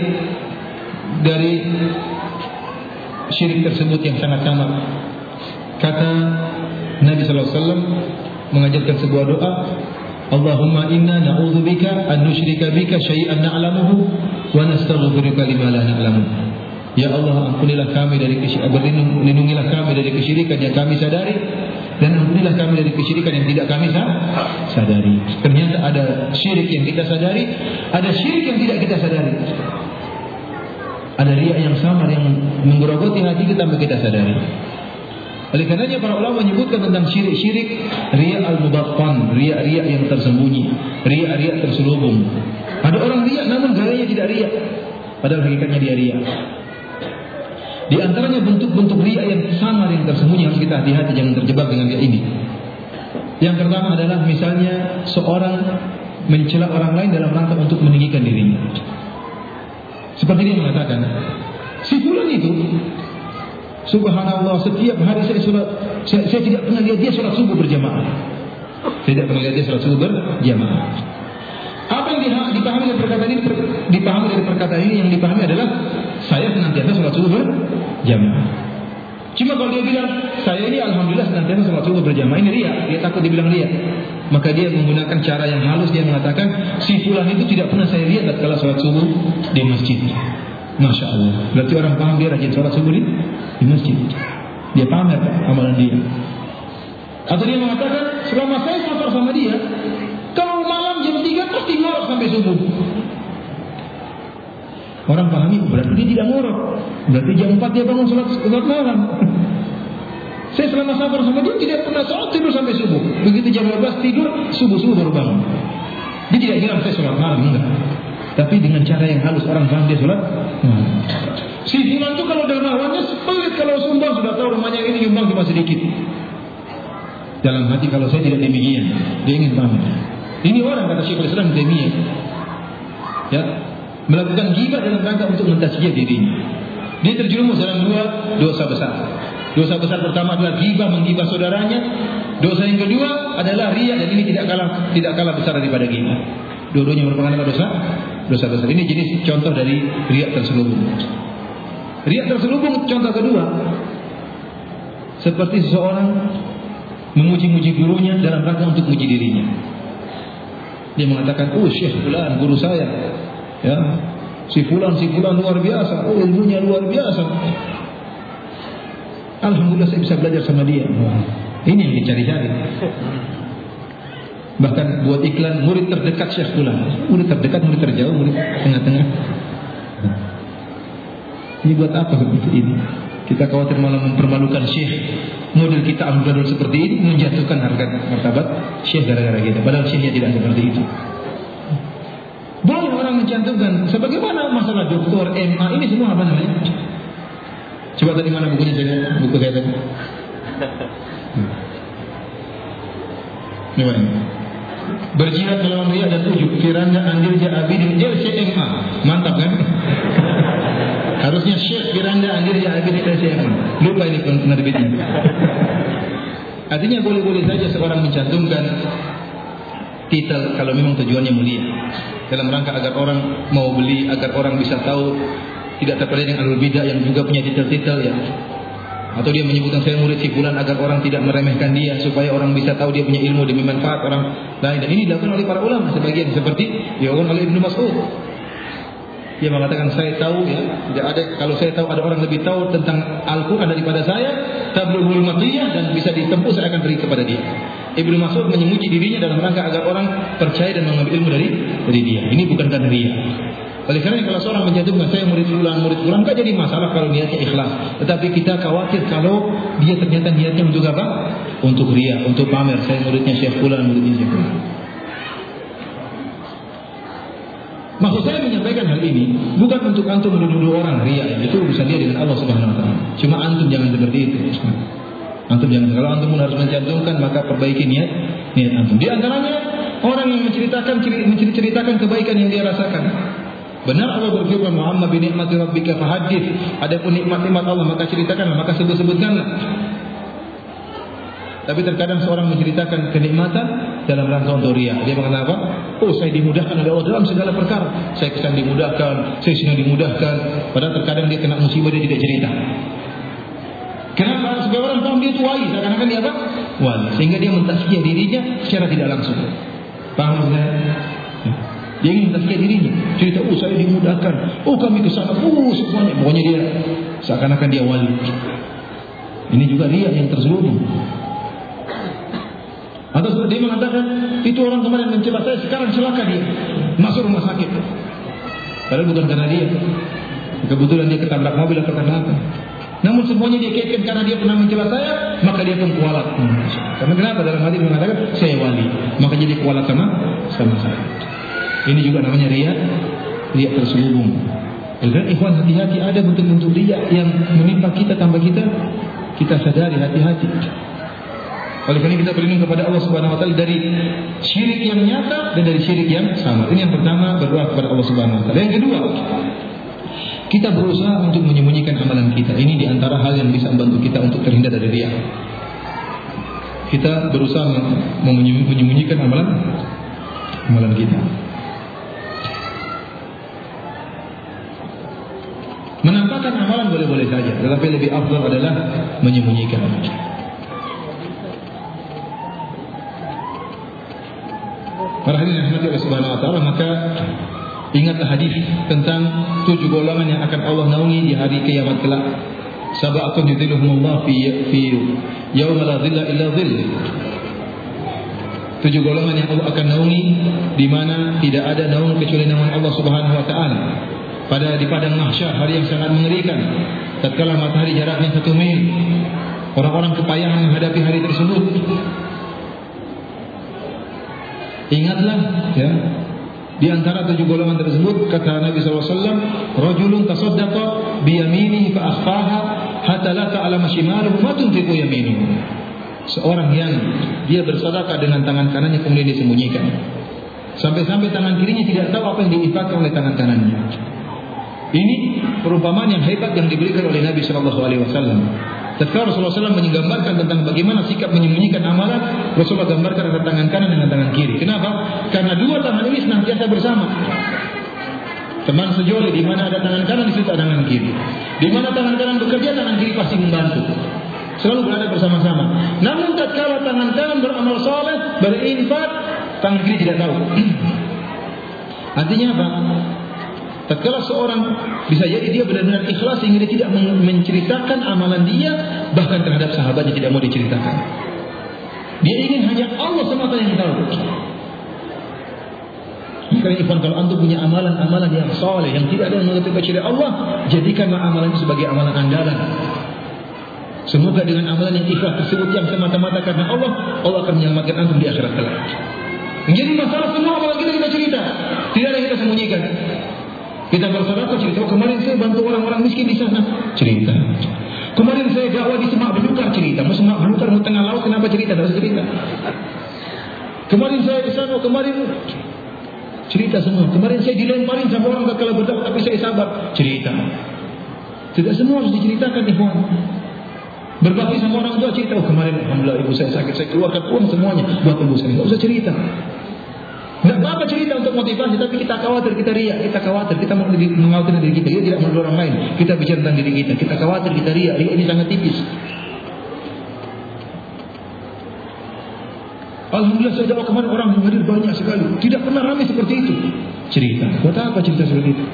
syirik tersebut yang sangat samar? Kata Nabi sallallahu alaihi wasallam mengajarkan sebuah doa, Allahumma inna na'udzubika an nusyrika bika syai'an na'lamuhu wa nastaghfiruka lima la na'lamu. Ya Allah, ampunilah kami dari lindungilah kami dari kesyirikan yang kami sadari, dan ampunilah kami dari kesyirikan yang tidak kami sadari. Ternyata ada syirik yang kita sadari, ada syirik yang tidak kita sadari. Ada riya yang samar yang menggerogoti hati kita tanpa kita sadari. Oleh karenanya para ulama menyebutkan tentang syirik-syirik, riya al-mubattan, riya-riya yang tersembunyi, riya-riya terselubung. Ada orang riya namun gayanya tidak riya, padahal hakikatnya dia riya. Di antaranya bentuk-bentuk riya yang samar yang tersembunyi, harus kita hati-hati jangan terjebak dengan riya ini. Yang pertama adalah misalnya seorang mencela orang lain dalam rangka untuk meninggikan dirinya. Seperti dia mengatakan, si fulan itu, subhanallah, setiap hari saya tidak pernah lihat dia sholat subuh berjamaah. Saya tidak pernah lihat dia sholat subuh berjamaah. Apa yang dipahami dari perkataan ini? Dipahami dari perkataan ini, yang dipahami adalah saya senantiasa sholat subuh berjamaah. Cuma kalau dia bilang saya ini alhamdulillah senantiasa sholat subuh berjamaah, ini riya, dia takut dibilang riya. Maka dia menggunakan cara yang halus, dia mengatakan si fulan itu tidak pernah saya lihat tatkala sholat subuh di masjid. Masya Allah, berarti orang paham dia rajin sholat subuh di masjid. Dia pamer amalan dia. Atau dia mengatakan selama saya safar sama dia, kalau malam jam 3 pasti ngorok sampai subuh. Orang pahami berarti dia tidak ngorok, berarti jam 4 dia bangun sholat malam. Saya selama safar sama dia tidak pernah sholat tidur sampai subuh. Begitu jam 12 tidur, subuh baru bangun. Dia tidak bilang saya sholat malam, enggak. Tapi dengan cara yang halus orang paham dia sholat. Si fulan itu kalau dermawannya pelit, kalau sumbang sudah tahu rumahnya ini nyumbang cuma sedikit. Dalam hati kalau saya tidak demikian, dia ingin pamer. Ini orang kata Syekhul Islam Taimiyah, ya, melakukan ghibah dalam rangka untuk mentasjiyah dirinya. Dia terjerumus dalam dua dosa besar. Dosa besar pertama adalah ghibah, menggibah saudaranya. Dosa yang kedua adalah riya, dan ini tidak kalah besar daripada ghibah. Dua-duanya merupakan dosa besar. Ini jenis contoh dari riya terselubung. Riya terselubung contoh kedua, seperti seseorang memuji-muji gurunya dalam rangka untuk muji dirinya. Dia mengatakan, Syekh Fulan guru saya, ya, si Fulan luar biasa, ilmunya luar biasa. Alhamdulillah saya bisa belajar sama dia. Ini yang dicari-cari. Bahkan buat iklan murid terdekat Syekh Fulan. Murid terdekat, murid terjauh, murid tengah-tengah. Ini buat apa seperti ini? Kita khawatir malah mempermalukan Syekh. Model kita amburadul seperti ini menjatuhkan harga martabat Syekh gara-gara kita. Padahal Syekhnya tidak seperti itu. Boleh orang mencantumkan sebagaimana masalah doktor, MA, ini semua apa namanya? Coba tadi mana bukunya saya? Buku saya tadi. Ini mana? Berjihad melawan riya dan ujub. Firanda Andirja Abidin LCMA. Mantap kan? Harusnya Syekh Firanda Andirja Abidin LCMA. Lupa ini penerbitnya. Artinya boleh-boleh saja seorang mencantumkan titel kalau memang tujuannya mulia, dalam rangka agar orang mau beli, agar orang bisa tahu tidak terpedaya dengan ahlul bidah yang juga punya titel-titel, ya. Atau dia menyebutkan saya murid si fulan agar orang tidak meremehkan dia, supaya orang bisa tahu dia punya ilmu demi manfaat orang lain. Dan ini dilakukan oleh para ulama sebagian, seperti dilakukan oleh Ibnu Mas'ud. Dia mengatakan saya tahu, ya, tidak ada, kalau saya tahu ada orang lebih tahu tentang Al-Quran daripada saya, tablughul matiyah, dan bisa ditempuh, saya akan beri kepada dia. Ibnu Mas'ud menyembunyi dirinya dalam rangka agar orang percaya dan mengambil ilmu dari dia. Ini bukan karena riya. Oleh karena kalau seorang mencantumkan saya murid fulan, enggak jadi masalah kalau niatnya ikhlas. Tetapi kita khawatir kalau dia ternyata niatnya untuk apa? Untuk riya, untuk pamer. Saya muridnya Syekh fulan, muridnya Syekh fulan. Maksud saya menyampaikan hal ini bukan untuk antum menuduh orang riya, itu urusan dia dengan Allah Subhanahu wa taala. Cuma antum jangan seperti itu. Antum jangan, kalau antum pun harus mencantumkan, maka perbaiki niat antum. Di antaranya orang yang menceritakan kebaikan yang dia rasakan. Benar Allah berfirman, "Muhammad bi ni'mati rabbika fahaddits." Adapun nikmat-nikmat Allah maka ceritakanlah, maka sebut-sebutkanlah. Tapi terkadang seorang menceritakan kenikmatan dalam rangka untuk riya. Dia mengatakan apa? Saya dimudahkan oleh Allah dalam segala perkara. Saya kesan dimudahkan, saya senang dimudahkan. Padahal terkadang dia kena musibah, dia tidak cerita. Kenapa? Supaya orang paham dia itu wali. Seakan-akan dia apa? Wali. Sehingga dia mentazkiyah dirinya secara tidak langsung. Paham maksudnya? Dia ingin mentazkiyah dirinya. Cerita, saya dimudahkan. Kami kesana. Semuanya. Pokoknya dia seakan-akan dia wali. Ini juga riya yang terselubung. Atau dia mengatakan, itu orang kemarin mencela saya, sekarang celaka dia, masuk rumah sakit. Padahal bukan karena dia. Kebetulan dia ketabrak mobil atau karena apa. Namun semuanya dia kaitkan karena dia pernah mencela saya, maka dia pun kualat. Karena kenapa? Dalam hati dia mengatakan saya wali, maka jadi kualat sama saya. Ini juga namanya riya terselubung. Dan ikhwan, hati-hati, ada bentuk-bentuk riya yang menimpa kita tanpa kita sadari, hati-hati. Oleh karena kita berlindung kepada Allah Subhanahu wa taala dari syirik yang nyata dan dari syirik yang samar. Ini yang pertama, berdoa kepada Allah Subhanahu wa taala. Yang kedua, kita berusaha untuk menyembunyikan amalan kita. Ini di antara hal yang bisa membantu kita untuk terhindar dari riya. Kita berusaha menyembunyikan amalan kita. Menampakkan amalan boleh-boleh saja, tetapi lebih afdal adalah menyembunyikan. Para hadirin yang dirahmati Allah Subhanahu wa taala, maka ingatlah hadis tentang 7 golongan yang akan Allah naungi di hari kiamat kelak. Sab'atun yudhilluhumullah fi yauma la dhilla illa dhill. 7 golongan yang Allah akan naungi di mana tidak ada naung kecuali naungan Allah Subhanahu wa taala. Di padang mahsyar, hari yang sangat mengerikan. Tatkala matahari jaraknya 1 mil, orang-orang kepayahan menghadapi hari tersebut. Ingatlah, ya, di antara 7 golongan tersebut kata Nabi SAW, rajulun tasaddaqa biyaminihi fa akhfaha hatta la ta'lama shimaluhu ma tunfiqu yaminuhu. Seorang yang dia bersedekah dengan tangan kanannya kemudian disembunyikan, sampai-sampai tangan kirinya tidak tahu apa yang diinfakkan oleh tangan kanannya. Ini perumpamaan yang hebat yang diberikan oleh Nabi SAW. Tatkala Rasulullah SAW menggambarkan tentang bagaimana sikap menyembunyikan amalan, Rasulullah gambarkan antara tangan kanan dengan tangan kiri. Kenapa? Karena dua tangan ini senantiasa bersama. Teman sejoli, di mana ada tangan kanan di situ ada tangan kiri. Di mana tangan kanan bekerja, tangan kiri pasti membantu. Selalu berada bersama-sama. Namun tatkala tangan kanan beramal saleh, berinfak, tangan kiri tidak tahu. Artinya apa? Tatkala seorang bisa jadi dia benar-benar ikhlas sehingga dia tidak menceritakan amalan dia, bahkan terhadap sahabatnya tidak mau diceritakan. Dia ingin hanya Allah semata yang tahu. Karena ikhwan, kalau antum punya amalan-amalan yang saleh yang tidak ada yang mengetahui kecuali Allah, jadikanlah amalan itu sebagai amalan andalan. Semoga dengan amalan yang ikhlas tersebut yang semata-mata karena Allah, Allah akan menyelamatkan antum di akhirat kelak. Menjadi masalah semua amalan kita cerita, tidak ada yang kita sembunyikan. Kita bersedekah cerita, oh, kemarin saya bantu orang-orang miskin di sana, cerita. Kemarin saya dakwah di Semak Belukar, cerita. Mau Semak Belukar mau tengah laut, kenapa cerita? Tidak cerita. Kemarin saya di sana, kemarin cerita semua. Kemarin saya dilemparin sama orang tatkala berdakwah, tapi saya sabar, cerita. Tidak semua harus diceritakan, ikhwan. Berbakti sama orang tua, cerita, oh kemarin alhamdulillah ibu saya sakit, saya keluarkan uang semuanya buat ibu saya. Tidak usah cerita. Tidak apa-apa cerita untuk motivasi, tapi kita khawatir, kita riak, kita khawatir, kita mengkhawatir diri kita, kita tidak menurut orang lain. Kita bicara tentang diri kita khawatir, kita riak ini sangat tipis. Alhamdulillah saya dakwah kemarin orang hadir banyak sekali, tidak pernah ramai seperti itu. Cerita, buat apa cerita seperti itu?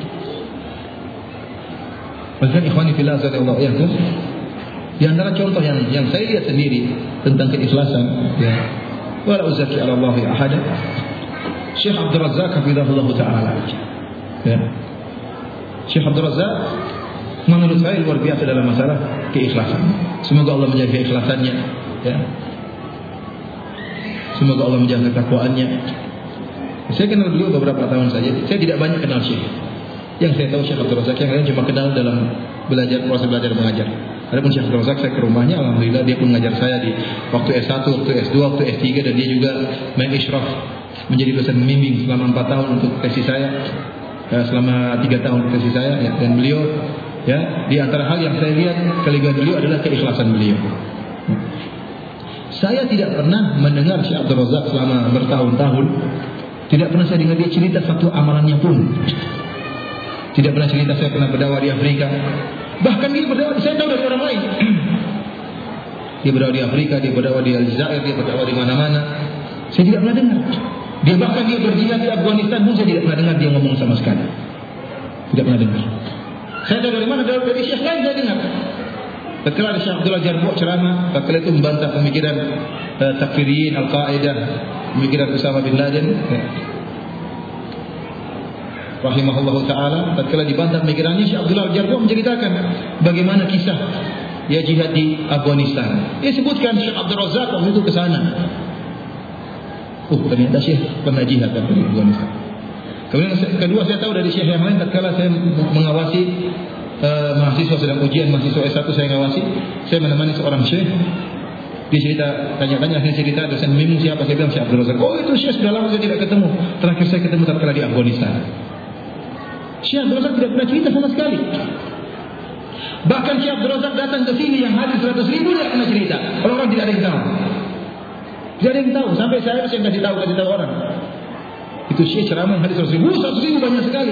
Bahkan ikhwani fillah Allah ya kan? Di antara contoh yang saya lihat sendiri tentang keikhlasan, ya, wala uzaki ala Allah ahada. Syekh Abdul Razak hafizahullah taala. Ya. Syekh Abdul Razak menurut saya luar biasa dalam masalah keikhlasan. Semoga Allah menjaga keikhlasannya, ya. Semoga Allah menjaga ketakwaannya. Saya kenal beliau beberapa tahun saja. Saya tidak banyak kenal Syekh. Yang saya tahu Syekh Abdul Razak yang lain cuma kenal dalam proses belajar mengajar. Adapun Syekh Abdul Razak saya ke rumahnya, alhamdulillah dia pun mengajar saya di waktu S1, waktu S2, waktu S3, dan dia juga mengisyraf menjadi dosen membimbing selama 4 tahun untuk tesis saya, selama 3 tahun untuk tesis saya, ya. Dan beliau, ya, di antara hal yang saya lihat kelebihan beliau adalah keikhlasan beliau. Saya tidak pernah mendengar Syekh Abdul Razak selama bertahun-tahun, tidak pernah saya dengar dia cerita satu amalannya pun. Tidak pernah cerita saya pernah berdakwah di Afrika. Bahkan dia berdakwah, saya tahu dari orang lain. Dia berdakwah di Afrika, dia berdakwah di Aljazair, dia berdakwah di mana-mana. Saya tidak pernah dengar. Dia bahkan dia berjihad di Afghanistan pun saya tidak pernah dengar dia ngomong sama sekali. Tidak pernah dengar. Saya tahu dari mana? Dari Syekh lain saya dengar. Tatkala Syekh Abdullah Jarbo ceramah, tatkala itu membantah pemikiran takfiriyin, Al-Qaeda, pemikiran Usama bin Laden, ya. Rahimahullahu ta'ala, tatkala dibantah pemikirannya, Syekh Abdullah Jarbo menceritakan bagaimana kisah dia jihad di Afghanistan. Dia sebutkan Syekh Abdul Razak waktu itu ke sana. Ternyata Syekh pernah jihad di Afghanistan. Kemudian kedua saya tahu dari Syekh yang lain, tatkala saya mengawasi mahasiswa sedang ujian, mahasiswa S1 saya ngawasi, saya menemani seorang Syekh. Dia cerita, tanya-tanya, akhirnya cerita dosen membimbing siapa, saya bilang Syekh Abdul Razak. Oh itu Syekh sudah lama saya tidak ketemu. Terakhir saya ketemu tatkala di Afghanistan. Syekh Abdul Razak tidak pernah cerita sama sekali. Bahkan Syekh Abdul Razak datang ke sini yang hadir 100.000 tidak pernah cerita. Orang-orang tidak ada yang tahu. Tidak ada yang tahu. Sampai saya yang kasih tahu orang. Itu Syekh ceramah yang hadir 100.000 banyak sekali.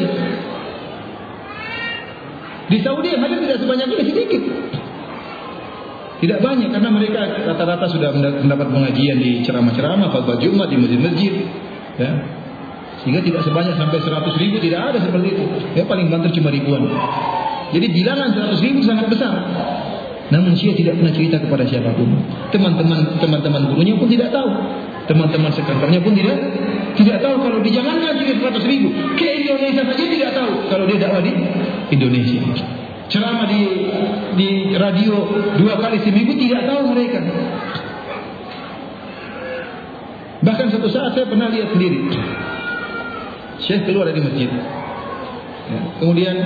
Di Saudi yang hadir tidak sebanyak ini, sedikit. Tidak banyak karena mereka rata-rata sudah mendapat pengajian di ceramah-ceramah, khutbah Jumat di masjid-masjid, ya. Sehingga tidak sebanyak sampai 100.000, tidak ada seperti itu. Ya paling banter cuma ribuan. Jadi bilangan 100.000 sangat besar. Namun Syekh tidak pernah cerita kepada siapapun. Teman-teman gurunya pun tidak tahu. Teman-teman sekretarnya pun tidak tahu. Kalau dijangankan cerita 100.000 ke Indonesia saja tidak tahu. Kalau dia dakwah di Indonesia, ceramah di radio 2 kali seminggu tidak tahu mereka. Bahkan suatu saat saya pernah lihat sendiri Syekh keluar dari masjid, ya. Kemudian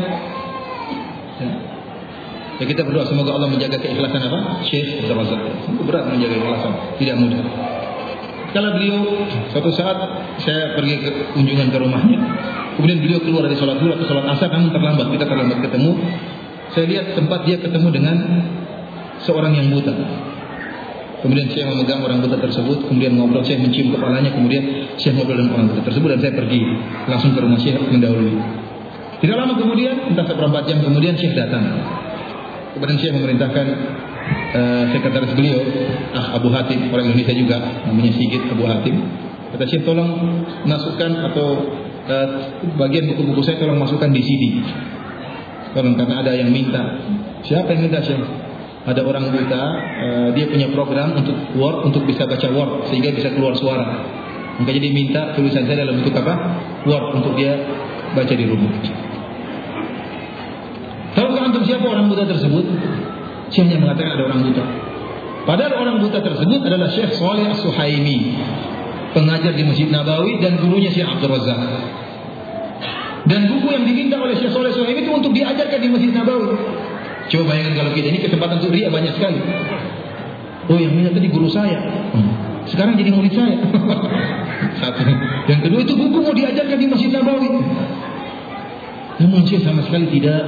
ya kita berdoa semoga Allah menjaga keikhlasan apa? Syekh Abdul Razak. Sungguh berat menjaga keikhlasan, tidak mudah. Kalau beliau suatu saat saya pergi ke kunjungan ke rumahnya, kemudian beliau keluar dari sholat asar, namun terlambat, kita terlambat ketemu. Saya lihat tempat dia ketemu dengan seorang yang buta. Kemudian saya memegang orang buta tersebut, kemudian ngobrol, saya mencium kepalanya, kemudian saya ngobrol dengan orang buta tersebut dan saya pergi langsung ke rumah Syekh mendahului. Tidak lama kemudian, entah seperempat jam kemudian Syekh datang. Kemudian Syekh memerintahkan sekretaris beliau, Abu Hatim, orang Indonesia juga, namanya Sigit Abu Hatim. Kata Syekh, tolong masukkan atau bagian buku-buku saya tolong masukkan di CD. Tolong, karena ada yang minta. Siapa yang minta, Syekh? Ada orang buta, dia punya program untuk Word, untuk bisa baca Word sehingga bisa keluar suara. Maka jadi minta tulisan saya dalam bentuk apa? Word untuk dia baca di rumah. Tahukah antum siapa orang buta tersebut? Syekhnya mengatakan ada orang buta. Padahal orang buta tersebut adalah Syekh Shalih As-Suhaimi, pengajar di Masjid Nabawi dan gurunya Syekh Abdul Razak. Dan buku yang diminta oleh Syekh Shalih As-Suhaimi itu untuk diajarkan di Masjid Nabawi. Coba bayangkan kalau kita ini kesempatan untuk riak banyak sekali. Oh, yang minta tadi guru saya, sekarang jadi murid saya. Satu. Yang kedua itu buku mau diajarkan di Masjid Nabawi. Namun Syekh sama sekali tidak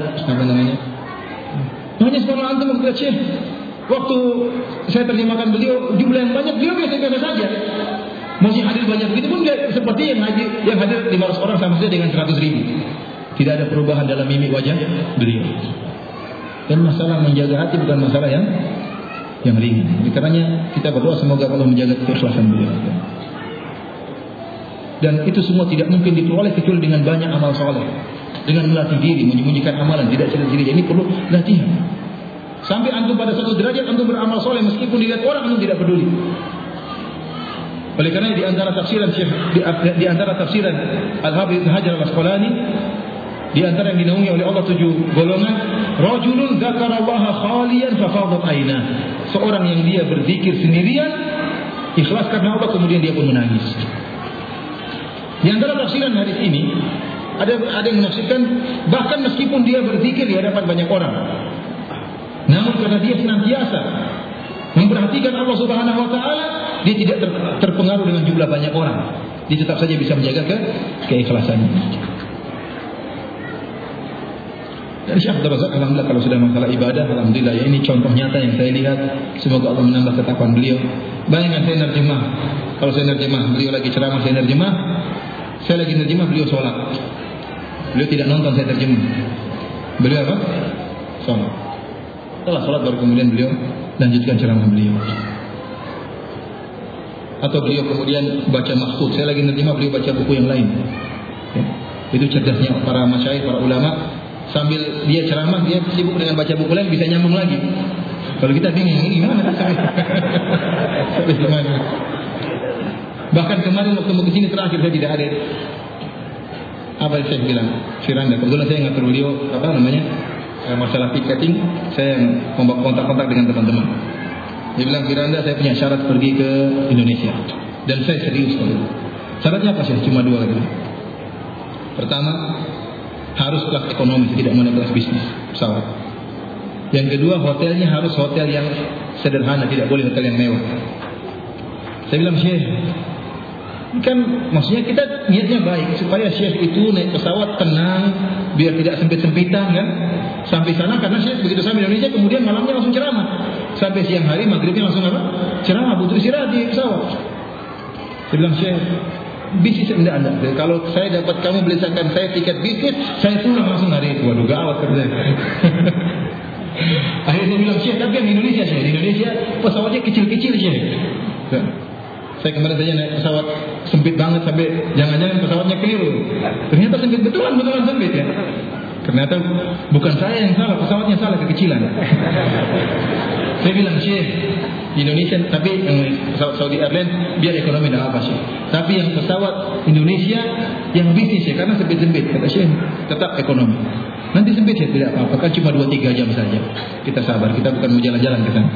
hanya seorang antum mengatakan Syekh, waktu saya terjemahkan beliau jumlah yang banyak, beliau biasa-biasa saja. Masih hadir banyak begitu pun seperti yang hadir 500 orang sama saja dengan 100.000. Tidak ada perubahan dalam mimik wajah beliau. Dan masalah menjaga hati bukan masalah yang ringan. Karenanya kita berdoa semoga Allah menjaga keikhlasan beliau. Dan itu semua tidak mungkin diperoleh kecuali dengan banyak amal saleh. Dengan melatih diri, menyembunyikan amalan, tidak cerita diri. Ini perlu latihan. Sampai antum pada suatu derajat antum beramal saleh meskipun dilihat orang antum tidak peduli. Oleh karena di antara tafsiran di antara tafsiran Al-Hafidz Ibnu Hajar Al-Asqalani, di antara yang dinaungi oleh Allah 7 golongan, rajulun dzakarallaha khaliyan fa fadat aina. Seorang yang dia berzikir sendirian, ikhlas karena Allah, kemudian dia pun menangis. Di antara tafsiran hadis ini ada yang menafsirkan bahkan meskipun dia berzikir di hadapan banyak orang, namun karena dia senantiasa memperhatikan Allah Subhanahu wa taala, dia tidak terpengaruh dengan jumlah banyak orang. Dia tetap saja bisa menjaga keikhlasannya. Dan Syekh Abdul Razak, alhamdulillah kalau sudah masalah ibadah, alhamdulillah ya, ini contoh nyata yang saya lihat. Semoga Allah menambah ketakwaan beliau. Bayangkan saya nerjemah. Kalau saya nerjemah, beliau lagi ceramah, saya nerjemah. Saya lagi nerjemah, beliau sholat. Beliau tidak nonton saya terjemah. Beliau apa? Sholat. Setelah sholat baru kemudian beliau lanjutkan ceramah beliau. Atau beliau kemudian baca maktub. Saya lagi nerjemah, beliau baca buku yang lain. Ya. Itu cerdasnya para masyayikh, para ulama. Sambil dia ceramah, dia sibuk dengan baca buku lain, bisa nyambung lagi. Kalau kita bingung, ini gimana? Sampai gimana? Bahkan kemarin waktu mau kesini terakhir saya tidak ada. Apa yang saya bilang? Firanda. Kebetulan saya ngatur beliau masalah tiketing. Saya kontak-kontak dengan teman-teman. Dia bilang, Firanda, saya punya syarat pergi ke Indonesia. Dan saya serius kalau. Syaratnya apa sih? Cuma 2 lagi. Pertama, harus kelas ekonomi, tidak mau kelas bisnis pesawat. Yang kedua, hotelnya harus hotel yang sederhana, tidak boleh hotel yang mewah. Saya bilang, Syekh, kan maksudnya kita niatnya baik supaya Syekh itu naik pesawat tenang, biar tidak sempit-sempitan kan. Sampai sana, karena Syekh begitu sampai Indonesia kemudian malamnya langsung ceramah. Sampai siang hari maghribnya langsung apa? Ceramah, butuh istirahat di pesawat. Saya bilang, Syekh, bisnis tidak ada. Kalau saya dapat kamu belikan saya tiket bisnis, saya pulang langsung hari itu. Waduh, gawat kerja. Akhirnya saya bilang, Syekh, tapi yang di Indonesia, Syekh, di Indonesia pesawatnya kecil-kecil, Syekh. Saya kemarin saja naik pesawat sempit banget sampai jangan-jangan pesawatnya keliru. Ternyata sempit, betulan sempit ya. Ternyata bukan saya yang salah, pesawatnya salah, kekecilan. Saya bilang, Syekh, Indonesia, tapi yang pesawat Saudi Airlines biar ekonomi tidak apa sih. Tapi yang pesawat Indonesia yang bisnis ya, karena sempit-sempit. Kata Syekh, tetap ekonomi. Nanti sempit ya, tidak apa-apa, kan cuma 2-3 jam saja. Kita sabar, kita bukan mau jalan-jalan ke sana.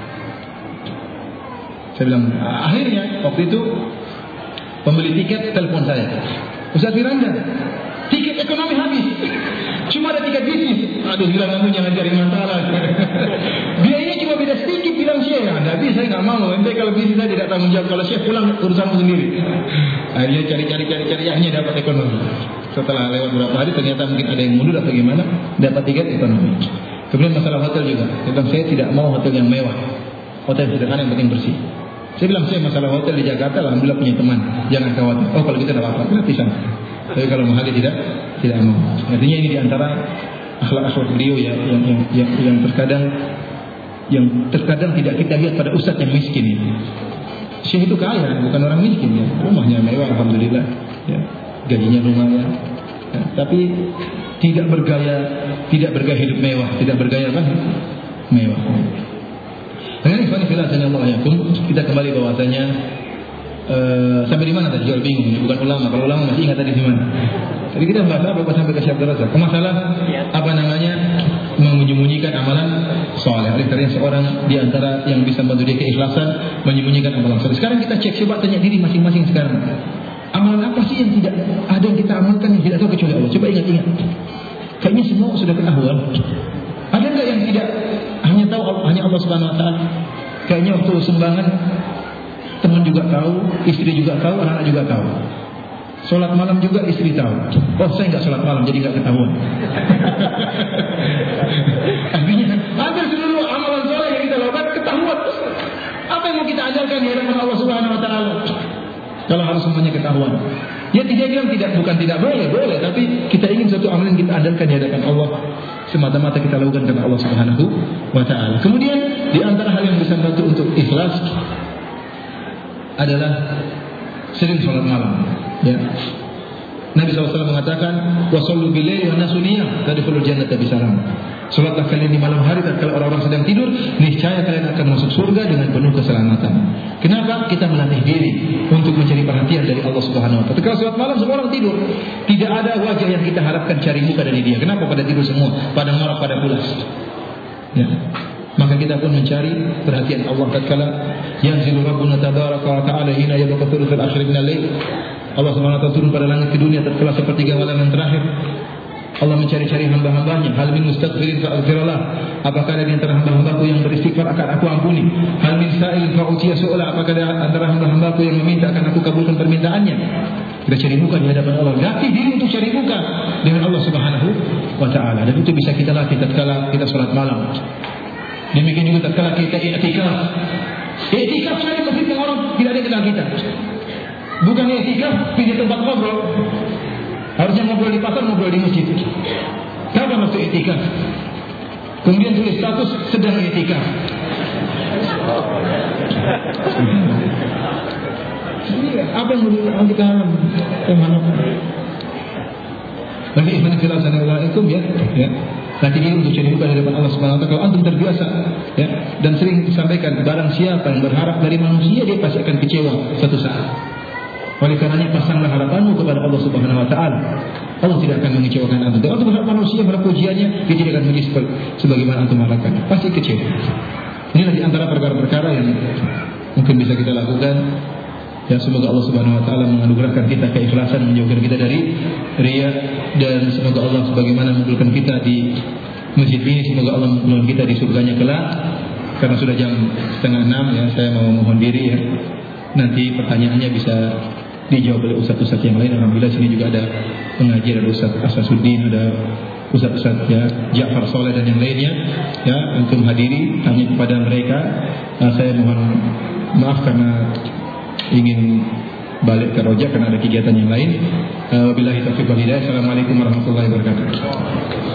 Saya bilang, akhirnya waktu itu pembeli tiket telepon saya, Ustaz Firanda, tiket ekonomi habis, cuma ada tiket bisnis. Aduh, bilang kamu jangan cari masalah. Biayanya cuma beda sedikit, bilang Syekh. Tidak bisa, saya nggak mau. Ente kalau bisnis saya tidak tanggung jawab. Kalau Syekh pulang urusanmu sendiri. Akhirnya cari, akhirnya dapat ekonomi. Setelah lewat beberapa hari ternyata mungkin ada yang mundur atau gimana, dapat tiket ekonomi. Kemudian masalah hotel juga. Saya bilang saya tidak mau hotel yang mewah, hotel sederhana yang penting bersih. Saya bilang saya masalah hotel di Jakarta, alhamdulillah punya teman, jangan khawatir. Oh kalau kita tidak apa-apa, gratisan. Tapi kalau mahal tidak mau. Artinya ini diantara akhlak-akhlak beliau yang terkadang tidak kita lihat pada ustaz yang miskin ini. Syekh itu kaya, bukan orang miskin ya. Rumahnya mewah, alhamdulillah. Ya. Gajinya lumayan. Ya. Tapi tidak bergaya hidup mewah, tidak bergaya apa? Mewah. Dengan ikhwan fillah sanallahu kita kembali bahwasanya sampai di mana tadi? Jual bingung ini bukan ulama. Kalau ulama masih ingat tadi di mana? Jadi kita bahas apa sampai ke Syekh Abdul Razak. Masalah apa namanya? Menyembunyikan amalan saleh. Oleh karena seorang di antara yang bisa membantu dia keikhlasan menyembunyikan amalan saleh. Sekarang kita cek, coba tanya diri masing-masing sekarang. Amalan apa sih yang tidak ada yang kita amalkan yang tidak tahu kecuali Allah? Coba ingat-ingat. Kayaknya semua sudah ketahuan. Ada enggak yang tidak hanya tahu hanya Allah Subhanahu wa taala? Kayaknya waktu sumbangan teman juga tahu, istri juga tahu, anak-anak juga tahu. Salat malam juga istri tahu. Oh, saya enggak salat malam jadi enggak ketahuan. Artinya hampir seluruh amalan saleh yang kita lakukan ketahuan. Apa yang mau kita ajarkan di hadapan Allah Subhanahu wa taala? Kalau harus semuanya ketahuan. Ya tidak bilang bukan tidak boleh, tapi kita ingin suatu amalan kita andalkan di hadapan Allah semata-mata kita lakukan karena Allah Subhanahu wa taala. Kemudian di antara hal yang bisa membantu untuk ikhlas adalah sering salat malam. Ya. Nabi SAW mengatakan, "Washallu bil-laili wan nasu niyam, tadkhulul jannata bisalam." Salatlah kalian di malam hari tatkala orang-orang sedang tidur, niscaya kalian akan masuk surga dengan penuh keselamatan. Kenapa? Kita melatih diri untuk mencari perhatian dari Allah Subhanahu wa taala. Ketika salat malam semua orang tidur, tidak ada wajah yang kita harapkan cari muka dari dia. Kenapa pada tidur semua? Pada ngorak, pada pulas. Ya. Maka kita pun mencari perhatian Allah tatkala yanzilu rabbuna tabaraka wa ta'ala hina yabqa thuluthul akhir min al-lail. Allah Subhanahu wa taala turun pada langit ke dunia tatkala sepertiga malam yang terakhir. Allah mencari-cari hamba-hambanya. Hal min mustaghfirin fa'aghfirullah. Apakah ada di antara hamba-hambaku yang beristighfar akan aku ampuni? Hal min sa'ilin fa'utiya su'ala. Apakah ada antara hamba-hambaku yang meminta akan aku kabulkan permintaannya? Kita cari muka di hadapan Allah. Latih diri untuk cari muka dengan Allah Subhanahu wa taala. Dan itu bisa kita latih tatkala kita salat malam. Demikian juga tatkala kita i'tikaf. I'tikaf cari masjid yang orang tidak ada kenal kita. Bukan i'tikaf pilih tempat ngobrol. Harusnya ngobrol di pasar, ngobrol di masjid. Kapan masuk i'tikaf? Kemudian tulis status sedang i'tikaf. Apa yang mau kita harapkan? Bagi ikhwan fillah sanallahu ya. Nanti dia untuk cari muka di hadapan Allah Subhanahu wa taala. Kalau antum terbiasa ya dan sering disampaikan barang siapa yang berharap dari manusia dia pasti akan kecewa suatu saat. Oleh karenanya pasanglah harapanmu kepada Allah Subhanahu wa taala. Allah tidak akan mengecewakan antum. Kalau antum berharap manusia berharap pujiannya, dia tidak akan puji sebagaimana antum harapkan. Pasti kecewa. Inilah di antara perkara-perkara yang mungkin bisa kita lakukan. Ya, semoga Allah Subhanahu wa taala menganugerahkan kita keikhlasan, menjauhkan kita dari riya, dan semoga Allah sebagaimana mengumpulkan kita di masjid ini, semoga Allah mengumpulkan kita di surganya kelak. Karena sudah jam 5:30 ya, saya mau mohon diri ya. Nanti pertanyaannya bisa dijawab oleh ustaz-ustaz yang lain. Alhamdulillah sini juga ada pengajar, ada Ustaz Asasuddin, ada ustaz-ustaz ya, Ja'far Soleh dan yang lainnya ya, untuk hadiri tanya kepada mereka. Saya mohon maaf karena ingin balik ke Rojak karena ada kegiatan yang lain. Wabillahi taufiq wal hidayah. Assalamualaikum warahmatullahi wabarakatuh.